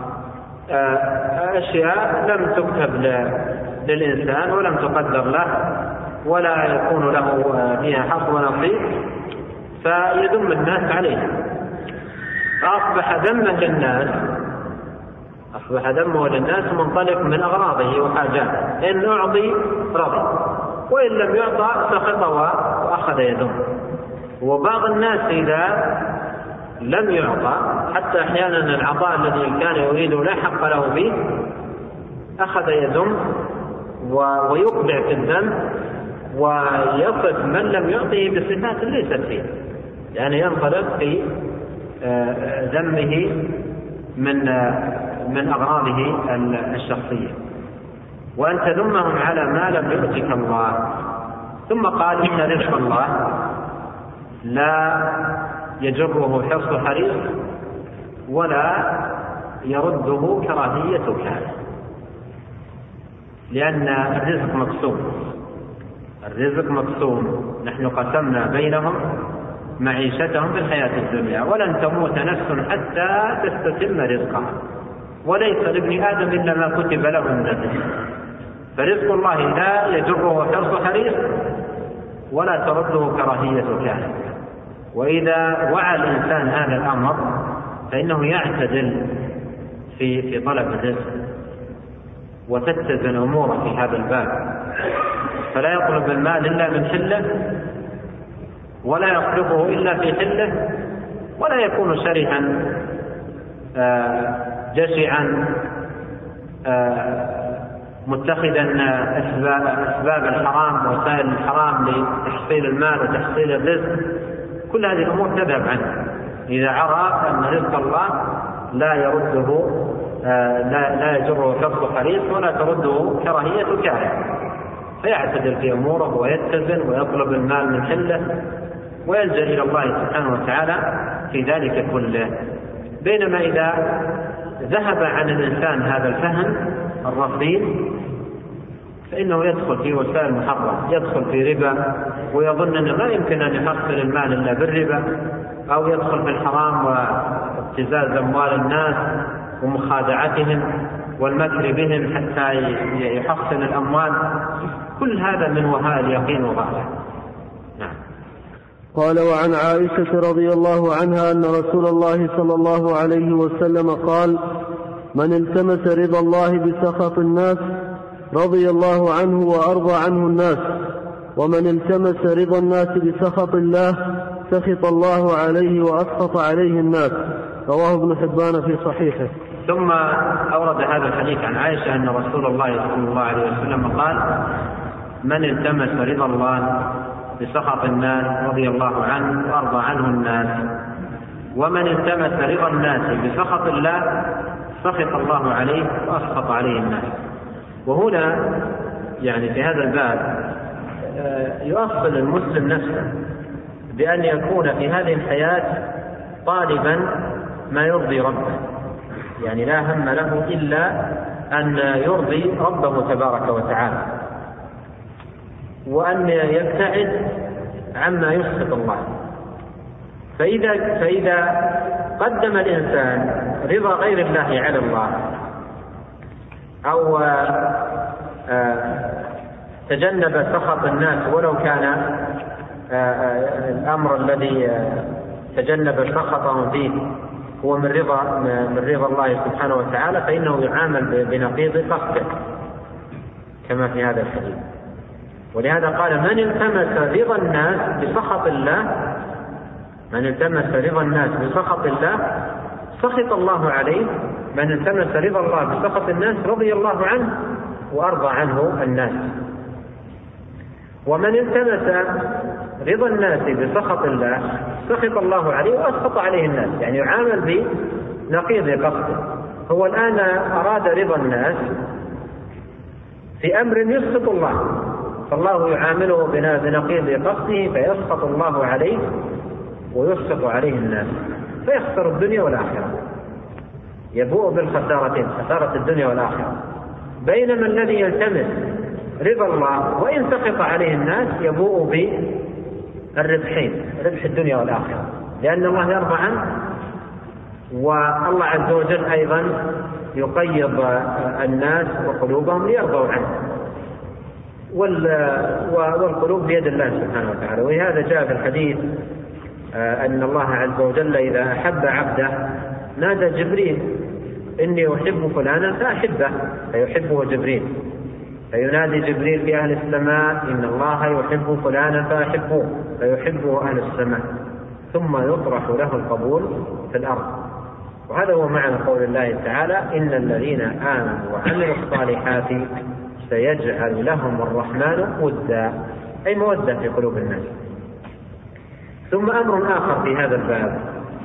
أشياء لم تكتب للإنسان ولم تقدر له ولا يكون له فيها حظ ونصيب، فيذم الناس عليها، فأصبح ذما للناس أصبح ذمه للناس منطلق من أغراضه وحاجاته، إن أعطي رضي وإن لم يعطى سخط وأخذ يذم. وبعض الناس إذا لم يعطى حتى أحيانا العطاء الذي كان يريده لا حق له به أخذ يذم ويقبع في الذنب ويصف من لم يعطيه بصفات ليست فيه، يعني ينطلق في ذمه من من أغراضه الشخصية. وأن تذمهم على ما لم يؤتك الله. ثم قال: إن رزق الله لا يجره حرص حريص ولا يرده كراهية كاره، لأن الرزق مقسوم الرزق مقسوم نحن قسمنا بينهم معيشتهم في الحياة الدنيا، ولن تموت نفس حتى تستتم رزقها، وليس لابن آدم إلا ما كتب له من رزق. فرزق الله لا يجره حرص حريص ولا ترده كراهية كاره. وإذا وعى الإنسان هذا الأمر فإنه يعتدل في في طلب الرزق وتتزن أموره في هذا الباب، فلا يطلب المال إلا من حله ولا يطلبه إلا في حله، ولا يكون شرها جشعا متخذا أسباب الحرام ووسائل الحرام لتحصيل المال وتحصيل الرزق. كل هذه الأمور تذهب عنه إذا عرف أن رزق الله لا يرده لا, لا يجره حرص حريص ولا ترده كراهية كاره، فيعتدل في أموره ويتزن ويطلب المال من حله ويلجأ إلى الله سبحانه وتعالى في ذلك كله. بينما إذا ذهب عن الإنسان هذا الفهم الرصين فإنه يدخل في وسائل محرمة، يدخل في ربا ويظن أنه ما يمكن أن يحصل المال إلا بالربا، أو يدخل في الحرام وابتزاز أموال الناس ومخادعتهم والمكر بهم حتى يحصل الأموال. كل هذا من وهاء اليقين وضعفه. نعم. قال: وعن عائشة رضي الله عنها أن رسول الله صلى الله عليه وسلم قال: من التمس رضا الله بسخط الناس رضي الله عنه وأرضى عنه الناس، ومن التمس رضا الناس بسخط الله سخط الله عليه وأسخط عليه الناس. رواه ابن حبان في صحيحه. ثم أورد هذا الحديث عن عائشة أن رسول الله صلى الله عليه وسلم قال: من التمس رضا الله بسخط الناس رضي الله عنه وأرضى عنه الناس، ومن التمس رضا الناس بسخط الله سخط الله عليه وأسخط عليه الناس. وهنا يعني في هذا الباب يؤصل المسلم نفسه بأن يكون في هذه الحياة طالبا ما يرضي ربه، يعني لا هم له إلا أن يرضي ربه تبارك وتعالى، وأن يبتعد عما يسخط الله. فإذا, فإذا قدم الإنسان رضا غير الله على الله، أو تجنب سخط الناس ولو كان الأمر الذي تجنب سخطهم فيه هو من رضا من رضا الله سبحانه وتعالى، فإنه يعامل بنقيض قصده كما في هذا الحديث. ولهذا قال: من التمس رضا الناس بسخط الله من التمس رضا الناس بسخط الله سخط الله عليه. من التمس رضا الله بسخط الناس رضي الله عنه وأرضى عنه الناس. ومن التمس رضا الناس بسخط الله سخط الله عليه وأسخط عليه الناس، يعني يعامل بنقيض قصده. هو الآن أراد رضا الناس في أمر يسخط الله، فالله يعامله بنقيض قصده فيسخط الله عليه ويسخط عليه الناس فيخسر الدنيا والآخرة، يبوء بالخسارتين، خسارة الدنيا والآخرة. بينما الذي يلتمس رضا الله وإن سخط عليه الناس يبوء بالربحين، ربح الدنيا والآخرة، لأن الله يرضى عنه والله عز وجل أيضا يقيض الناس وقلوبهم ليرضوا عنه، والقلوب بيد الله سبحانه وتعالى. ولهذا جاء في الحديث أن الله عز وجل إذا أحب عبده نادى جبريل إني أحب فلانا فأحبه فيحبه جبريل، فينادي جبريل في أهل السماء إن الله يحب فلانا فأحبه فيحبه أهل السماء، ثم يطرح له القبول في الأرض. وهذا هو معنى قول الله تعالى إن الذين آمنوا وعملوا الصالحات سيجعل لهم الرحمن ودا، أي مودة في قلوب الناس. ثم أمر آخر في هذا الباب،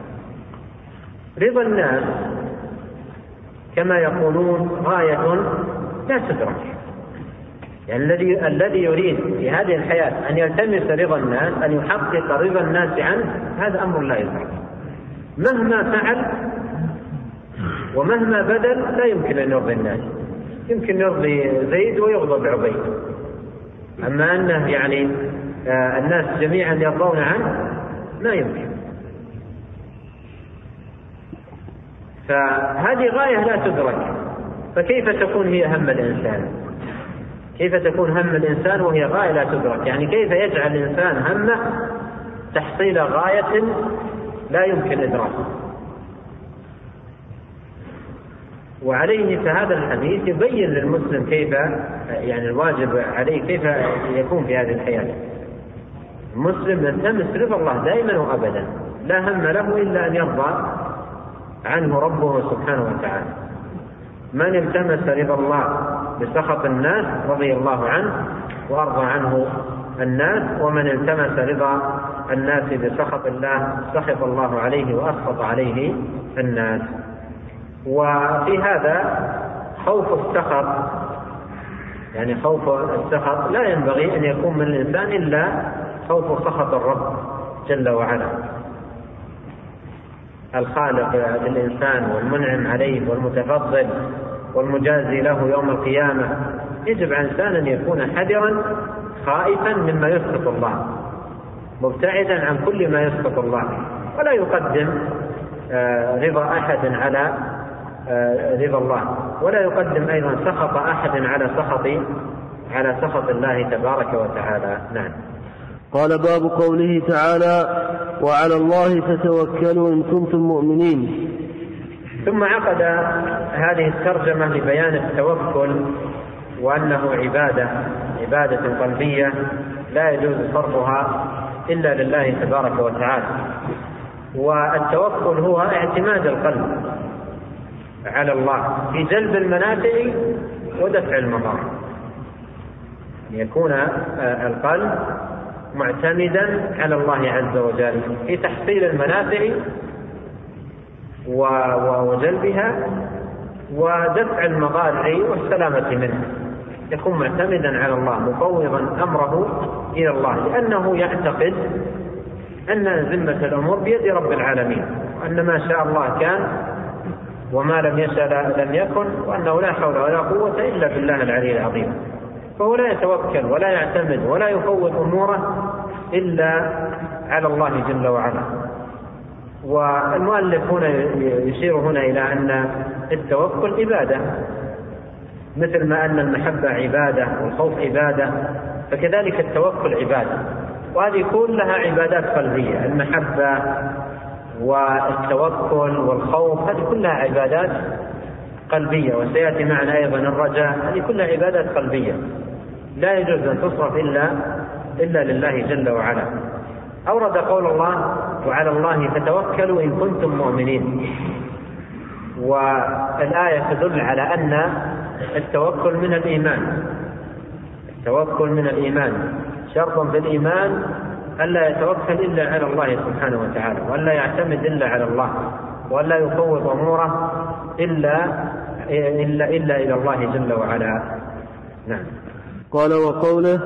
رضا الناس كما يقولون غاية لا تدرك، يعني الذي الذي يريد في هذه الحياة أن يلتمس رضا الناس، أن يحقق رضا الناس عنه، هذا أمر لا يدرك، مهما فعل ومهما بذل لا يمكن أن يرضي الناس، يمكن يرضي زيد ويغضب عبيد، أما أنه يعني آه الناس جميعا يرضون عنه ما يمكن. فهذه غاية لا تدرك، فكيف تكون هي هم الإنسان؟ كيف تكون هم الإنسان وهي غاية لا تدرك؟ يعني كيف يجعل الإنسان همه تحصيل غاية لا يمكن إدراكها؟ وعليه فهذا الحديث يبين للمسلم كيف يعني الواجب عليه كيف يكون في هذه الحياة. المسلم يلتمس رضا الله دائما وأبدا، لا هم له إلا أن يرضى عنه ربه سبحانه وتعالى. من التمس رضا الله بسخط الناس رضي الله عنه وأرضى عنه الناس، ومن التمس رضا الناس بسخط الله سخط الله عليه وأسخط عليه الناس. وفي هذا خوف السخط، يعني خوف السخط لا ينبغي أن يكون من الإنسان إلا خوف سخط الرب جل وعلا، الخالق للإنسان والمنعم عليه والمتفضل والمجازي له يوم القيامة. يجب على الإنسان أن يكون حذرا خائفا مما يسخط الله، مبتعدا عن كل ما يسخط الله، ولا يقدم رضا أحد على رضا الله، ولا يقدم أيضا سخط أحد على سخط على سخط الله تبارك وتعالى. نعم. قال باب قوله تعالى وعلى الله فتوكلوا إن كنتم مؤمنين. ثم عقد هذه الترجمة لبيان التوكل وأنه عبادة عبادة قلبية لا يجوز صرفها إلا لله تبارك وتعالى. والتوكل هو اعتماد القلب على الله في جلب المنافع ودفع المضار، يكون القلب معتمدا على الله عز وجل في تحصيل المنافع وجلبها ودفع المضار والسلامة منها، يكون معتمدا على الله مفوضا أمره إلى الله، لأنه يعتقد أن ذمة الأمور بيد رب العالمين، وأن ما شاء الله كان وما لم يشاء لم يكن، وأنه لا حول ولا قوة إلا بالله العلي العظيم. فهو لا يتوكل ولا يعتمد ولا يفوض أموره إلا على الله جل وعلا. والمؤلف هنا يشير هنا إلى أن التوكل عبادة، مثل ما أن المحبة عبادة والخوف عبادة، فكذلك التوكل عبادة، وهذه كلها عبادات قلبية، المحبة والتوكل والخوف هذه كلها عبادات قلبية، وسيأتي معنا أيضا الرجاء، هذه كلها عبادات قلبية لا يجوز أن تصرف إلا إلا لله جل وعلا. أورد قول الله وعلى الله فتوكلوا إن كنتم مؤمنين، والآية تدل على أن التوكل من الإيمان، التوكل من الإيمان، شرط بالإيمان ألا يتوكل إلا على الله سبحانه وتعالى، وألا يعتمد إلا على الله، وألا يفوض أموره إلا إلا إلا إلى الله جل وعلا. نعم. قال وقوله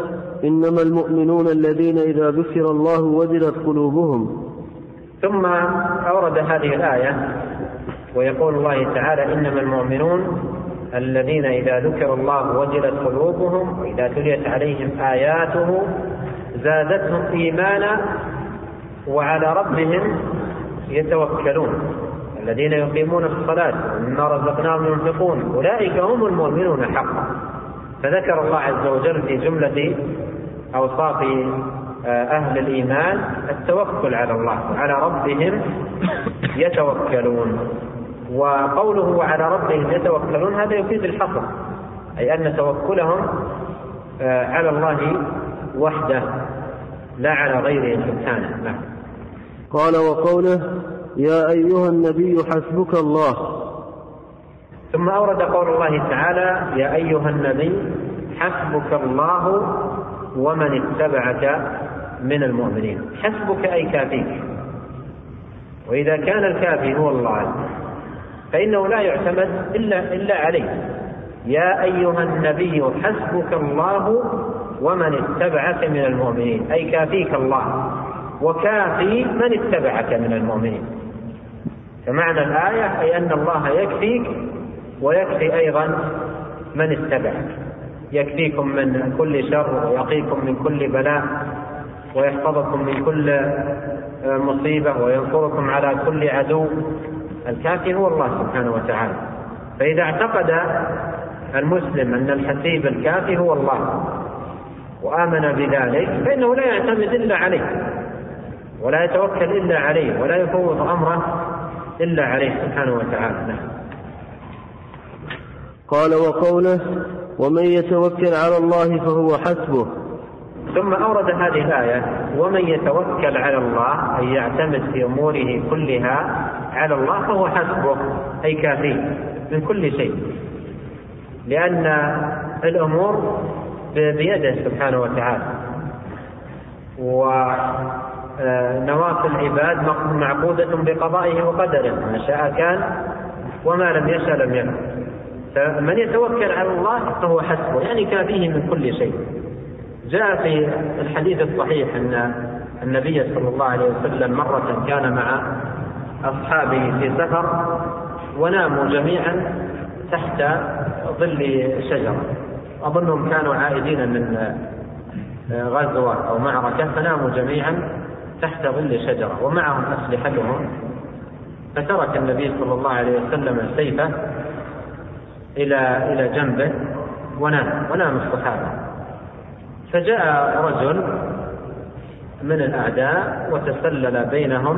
إنما المؤمنون الذين إذا ذكر الله وجلت قلوبهم. ثم أورد هذه الآية ويقول الله تعالى إنما المؤمنون الذين إذا ذكر الله وجلت قلوبهم وإذا تليت عليهم آياته زادتهم إيمانا وعلى ربهم يتوكلون الذين يقيمون الصلاة ومما رزقناهم ينفقون أولئك هم المؤمنون حقا. فذكر الله عز وجل في جملة أوصاف أهل الإيمان التوكل على الله وعلى ربهم يتوكلون. وقوله وعلى ربهم يتوكلون هذا يفيد الحصر، أي أن توكلهم على الله وحده لا على غيره سبحانه. نعم. قال وقوله يا أيها النبي حسبك الله. ثم أورد قول الله تعالى يا أيها النبي حسبك الله ومن اتبعك من المؤمنين. حسبك أي كافيك، وإذا كان الكافي هو الله فإنه لا يعتمد إلا, إلا عليه. يا أيها النبي حسبك الله ومن اتبعك من المؤمنين، أي كافيك الله وكافي من اتبعك من المؤمنين. فمعنى الآية أي أن الله يكفيك ويكفي أيضا من اتبعك، يكفيكم من كل شر ويقيكم من كل بلاء ويحفظكم من كل مصيبة وينصركم على كل عدو. الكافي هو الله سبحانه وتعالى. فإذا اعتقد المسلم أن الحسيب الكافي هو الله وآمن بذلك فإنه لا يعتمد إلا عليه ولا يتوكل إلا عليه ولا يفوض أمره إلا عليه سبحانه وتعالى. قال وقوله ومن يتوكل على الله فهو حسبه. ثم أورد هذه الآية ومن يتوكل على الله أي يعتمد في أموره كلها على الله فهو حسبه، أي كافيه من كل شيء، لأن الأمور بيده سبحانه وتعالى، ونواصي العباد معقودة بقضائه وقدره، ما شاء كان وما لم يشاء لم يكن. فمن يتوكل على الله فهو حسبه، يعني كافيه من كل شيء. جاء في الحديث الصحيح أن النبي صلى الله عليه وسلم مرة كان مع أصحابه في سفر وناموا جميعا تحت ظل شجرة، أظنهم كانوا عائدين من غزوة أو معركة فناموا جميعا تحت ظل شجرة ومعهم أسلحتهم. فترك النبي صلى الله عليه وسلم سيفه إلى إلى جنبه ونام ونام الصحابة. فجاء رجل من الأعداء وتسلل بينهم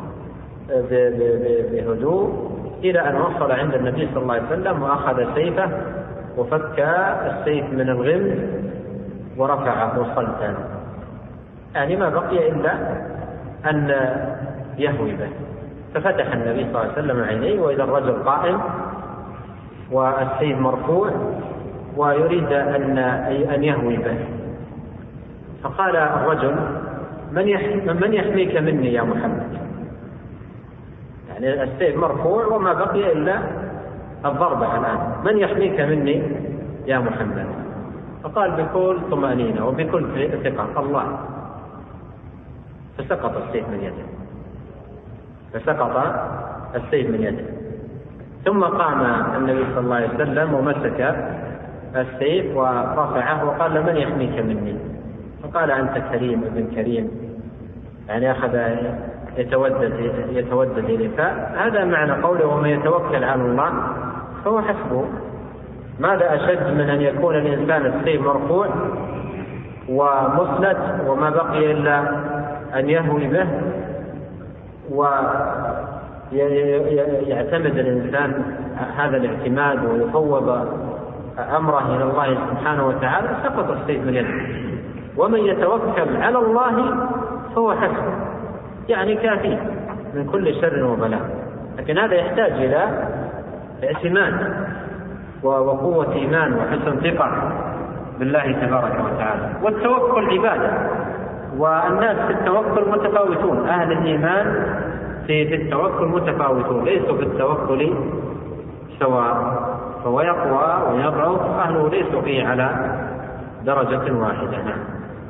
بهدوء إلى أن وصل عند النبي صلى الله عليه وسلم وأخذ سيفه وفك السيف من الغمد ورفعه صلتا، يعني ما بقي إلا أن يهوي به. ففتح النبي صلى الله عليه وسلم عينيه وإذا الرجل قائم والسيف مرفوع ويريد أن أن يهوي به. فقال الرجل من يحميك مني يا محمد؟ يعني السيف مرفوع وما بقي إلا الضربة الآن، من يحميك مني يا محمد؟ فقال بكل طمأنينة وبكل ثقة الله. فسقط السيف من يده فسقط السيف من يده ثم قام النبي صلى الله عليه وسلم ومسك السيف ورفعه وقال من يحميك مني؟ فقال أنت كريم ابن كريم، يعني أخذ يتودد يتودد إليه. فهذا معنى قوله ومن يتوكل على الله فهو حسبه. ماذا أشد من أن يكون الإنسان السيف مرفوع ومسند وما بقي إلا أن يهوي به ويعتمد الإنسان هذا الاعتماد ويفوض أمره إلى الله سبحانه وتعالى، سقط السيف من يده. ومن يتوكل على الله فهو حسبه، يعني كافي من كل شر وبلاء. لكن هذا يحتاج إلى اعتماد وقوة إيمان وحسن ثقة بالله تبارك وتعالى. والتوكل عبادة، والناس في التوكل متفاوتون، أهل الإيمان في التوكل متفاوتون، ليسوا في التوكل سواء، فهو يقوى ويضعف، أهله ليسوا فيه على درجة واحدة.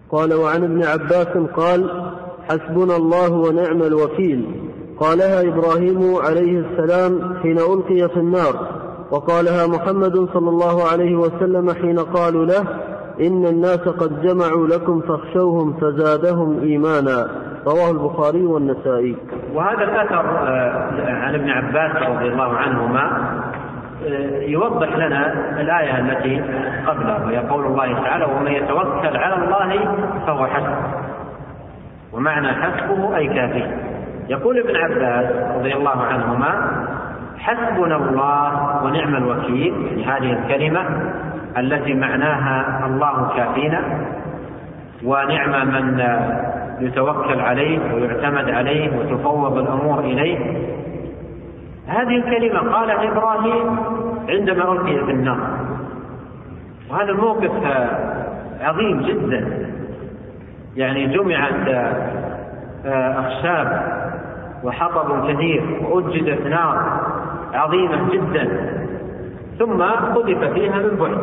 قال: وعن ابن عباس قال: حسبنا الله ونعم الوكيل. قالها إبراهيم عليه السلام حين ألقي في النار، وقالها محمد صلى الله عليه وسلم حين قالوا له: إن الناس قد جمعوا لكم فاخشوهم فزادهم إيمانا. رواه البخاري والنسائي. وهذا الأثر عن ابن عباس رضي الله عنهما يوضح لنا الآية التي قبلها، وهي قول الله تعالى: ومن يتوكل على الله فهو حسبه. ومعنى حسبه أي كافيه. يقول ابن عباس رضي الله عنهما: حسبنا الله ونعم الوكيل، في هذه الكلمة التي معناها الله كافينا ونعم من يتوكل عليه ويعتمد عليه وتفوض الأمور إليه. هذه الكلمة قالها إبراهيم عندما ألقي في النار، وهذا الموقف عظيم جدا. يعني جمعت أخشاب وحطب كثير وأجدت نار عظيمة جدا، ثم قذف فيها من بعد.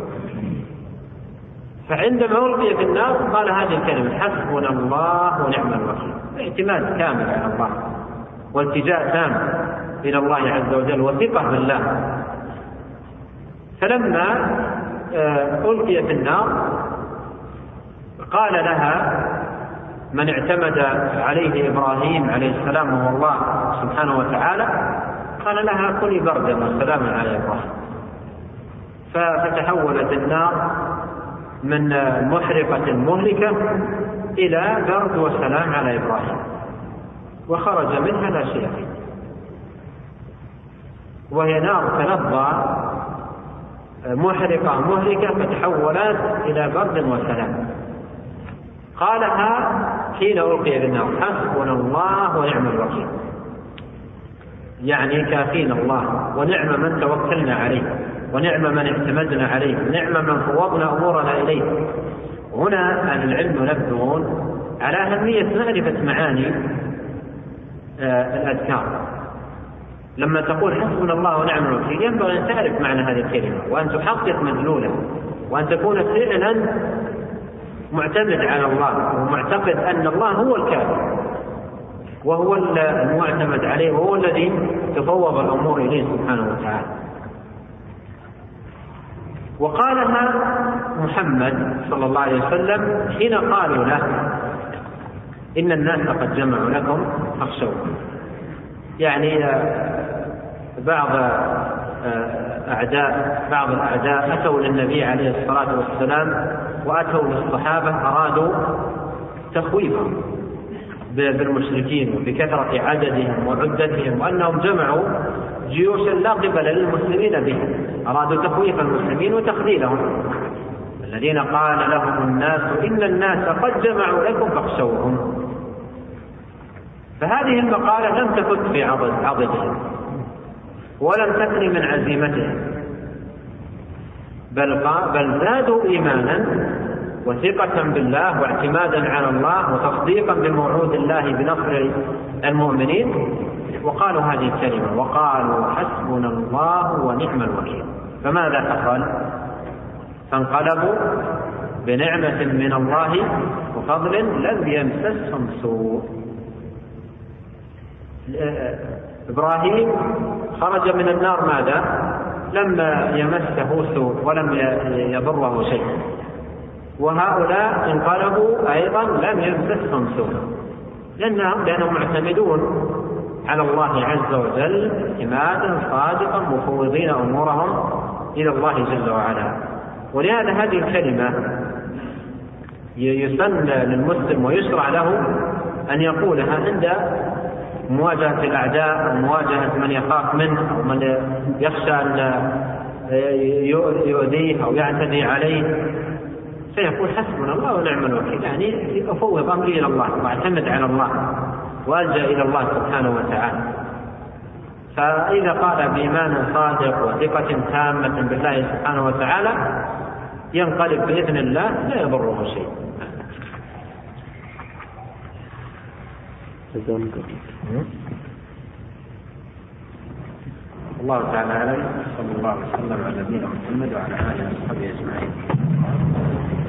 فعندما ألقي في النار قال هذه الكلمة: حسبنا الله ونعم الوكيل. اعتماد كامل على الله والتجاء تام إلى الله عز وجل وثقة بالله. فلما ألقي في النار قال لها من اعتمد عليه إبراهيم عليه السلام وهو الله سبحانه وتعالى، قال لها: كوني بردا وسلاما على إبراهيم. فتحولت النار من محرقة مهلكة إلى برد وسلام على إبراهيم، وخرج منها لا شيء فيه، وهي نار تلظى محرقة مهلكة فتحولت إلى برد وسلام. قالها حين ألقي في النار: حسبنا الله ونعم الوكيل، يعني كافينا الله ونعم من توكلنا عليه ونعم من اعتمدنا عليه ونعم من فوضنا أمورنا إليه. هنا أهل العلم ينبهون على أهمية معرفة معاني آه الأذكار. لما تقول حسبنا الله ونعم الوكيل ينبغي أن تعرف معنى هذه الكلمة، وأن تحقق مدلولها، وأن تكون فعلا معتمد على الله ومعتقد أن الله هو الكافي وهو المعتمد عليه وهو الذي تفوض الأمور إليه سبحانه وتعالى. وقالها محمد صلى الله عليه وسلم حين قالوا له: إن الناس قد جمعوا لكم فاخشوهم. يعني بعض أعداء بعض الأعداء أتوا للنبي عليه الصلاة والسلام وأتوا للصحابة أرادوا تخويفهم بالمشركين وبكثرة عددهم وعدتهم، وأنهم جمعوا جيوشا لا قبل للمسلمين بها، أرادوا تخويف المسلمين وتخذيلهم. الذين قال لهم الناس إن الناس قد جمعوا لكم فاخشوهم. فهذه المقالة لم تفت في عضدهم ولم تثني من عزيمتهم، بل بل زادوا إيمانا وثقة بالله واعتمادا على الله وتصديقا بموعود الله بنصر المؤمنين، وقالوا هذه الكلمة وقالوا: حسبنا الله ونعم الوكيل. فماذا حصل؟ فانقلبوا بنعمة من الله وفضل لم يمسسهم سوء. إبراهيم خرج من النار ماذا؟ لما يمسه سوء ولم يضره شيء، وهؤلاء انقلبوا أيضا لم يمسسهم سوء، لأنهم, لأنهم معتمدون على الله عز وجل اعتمادا صادقا مفوضين أمورهم إلى الله جل وعلا. ولهذا هذه الكلمة يسن للمسلم ويشرع له أن يقولها عند مواجهة الأعداء أو مواجهة من يخاف منه أو من يخشى أن يؤذيه أو يعتدي عليه، فيقول: حسبنا الله ونعم الوكيل، يعني أفوض أمري إلى الله واعتمد على الله وألجأ إلى الله سبحانه وتعالى. فإذا قال بإيمان صادق وثقة تامة بالله سبحانه وتعالى ينقلب بإذن الله لا يضره شيء. الله تعالى أعلم. صلى الله عليه وسلم على نبينا محمد وعلى آله وصحبه أجمعين.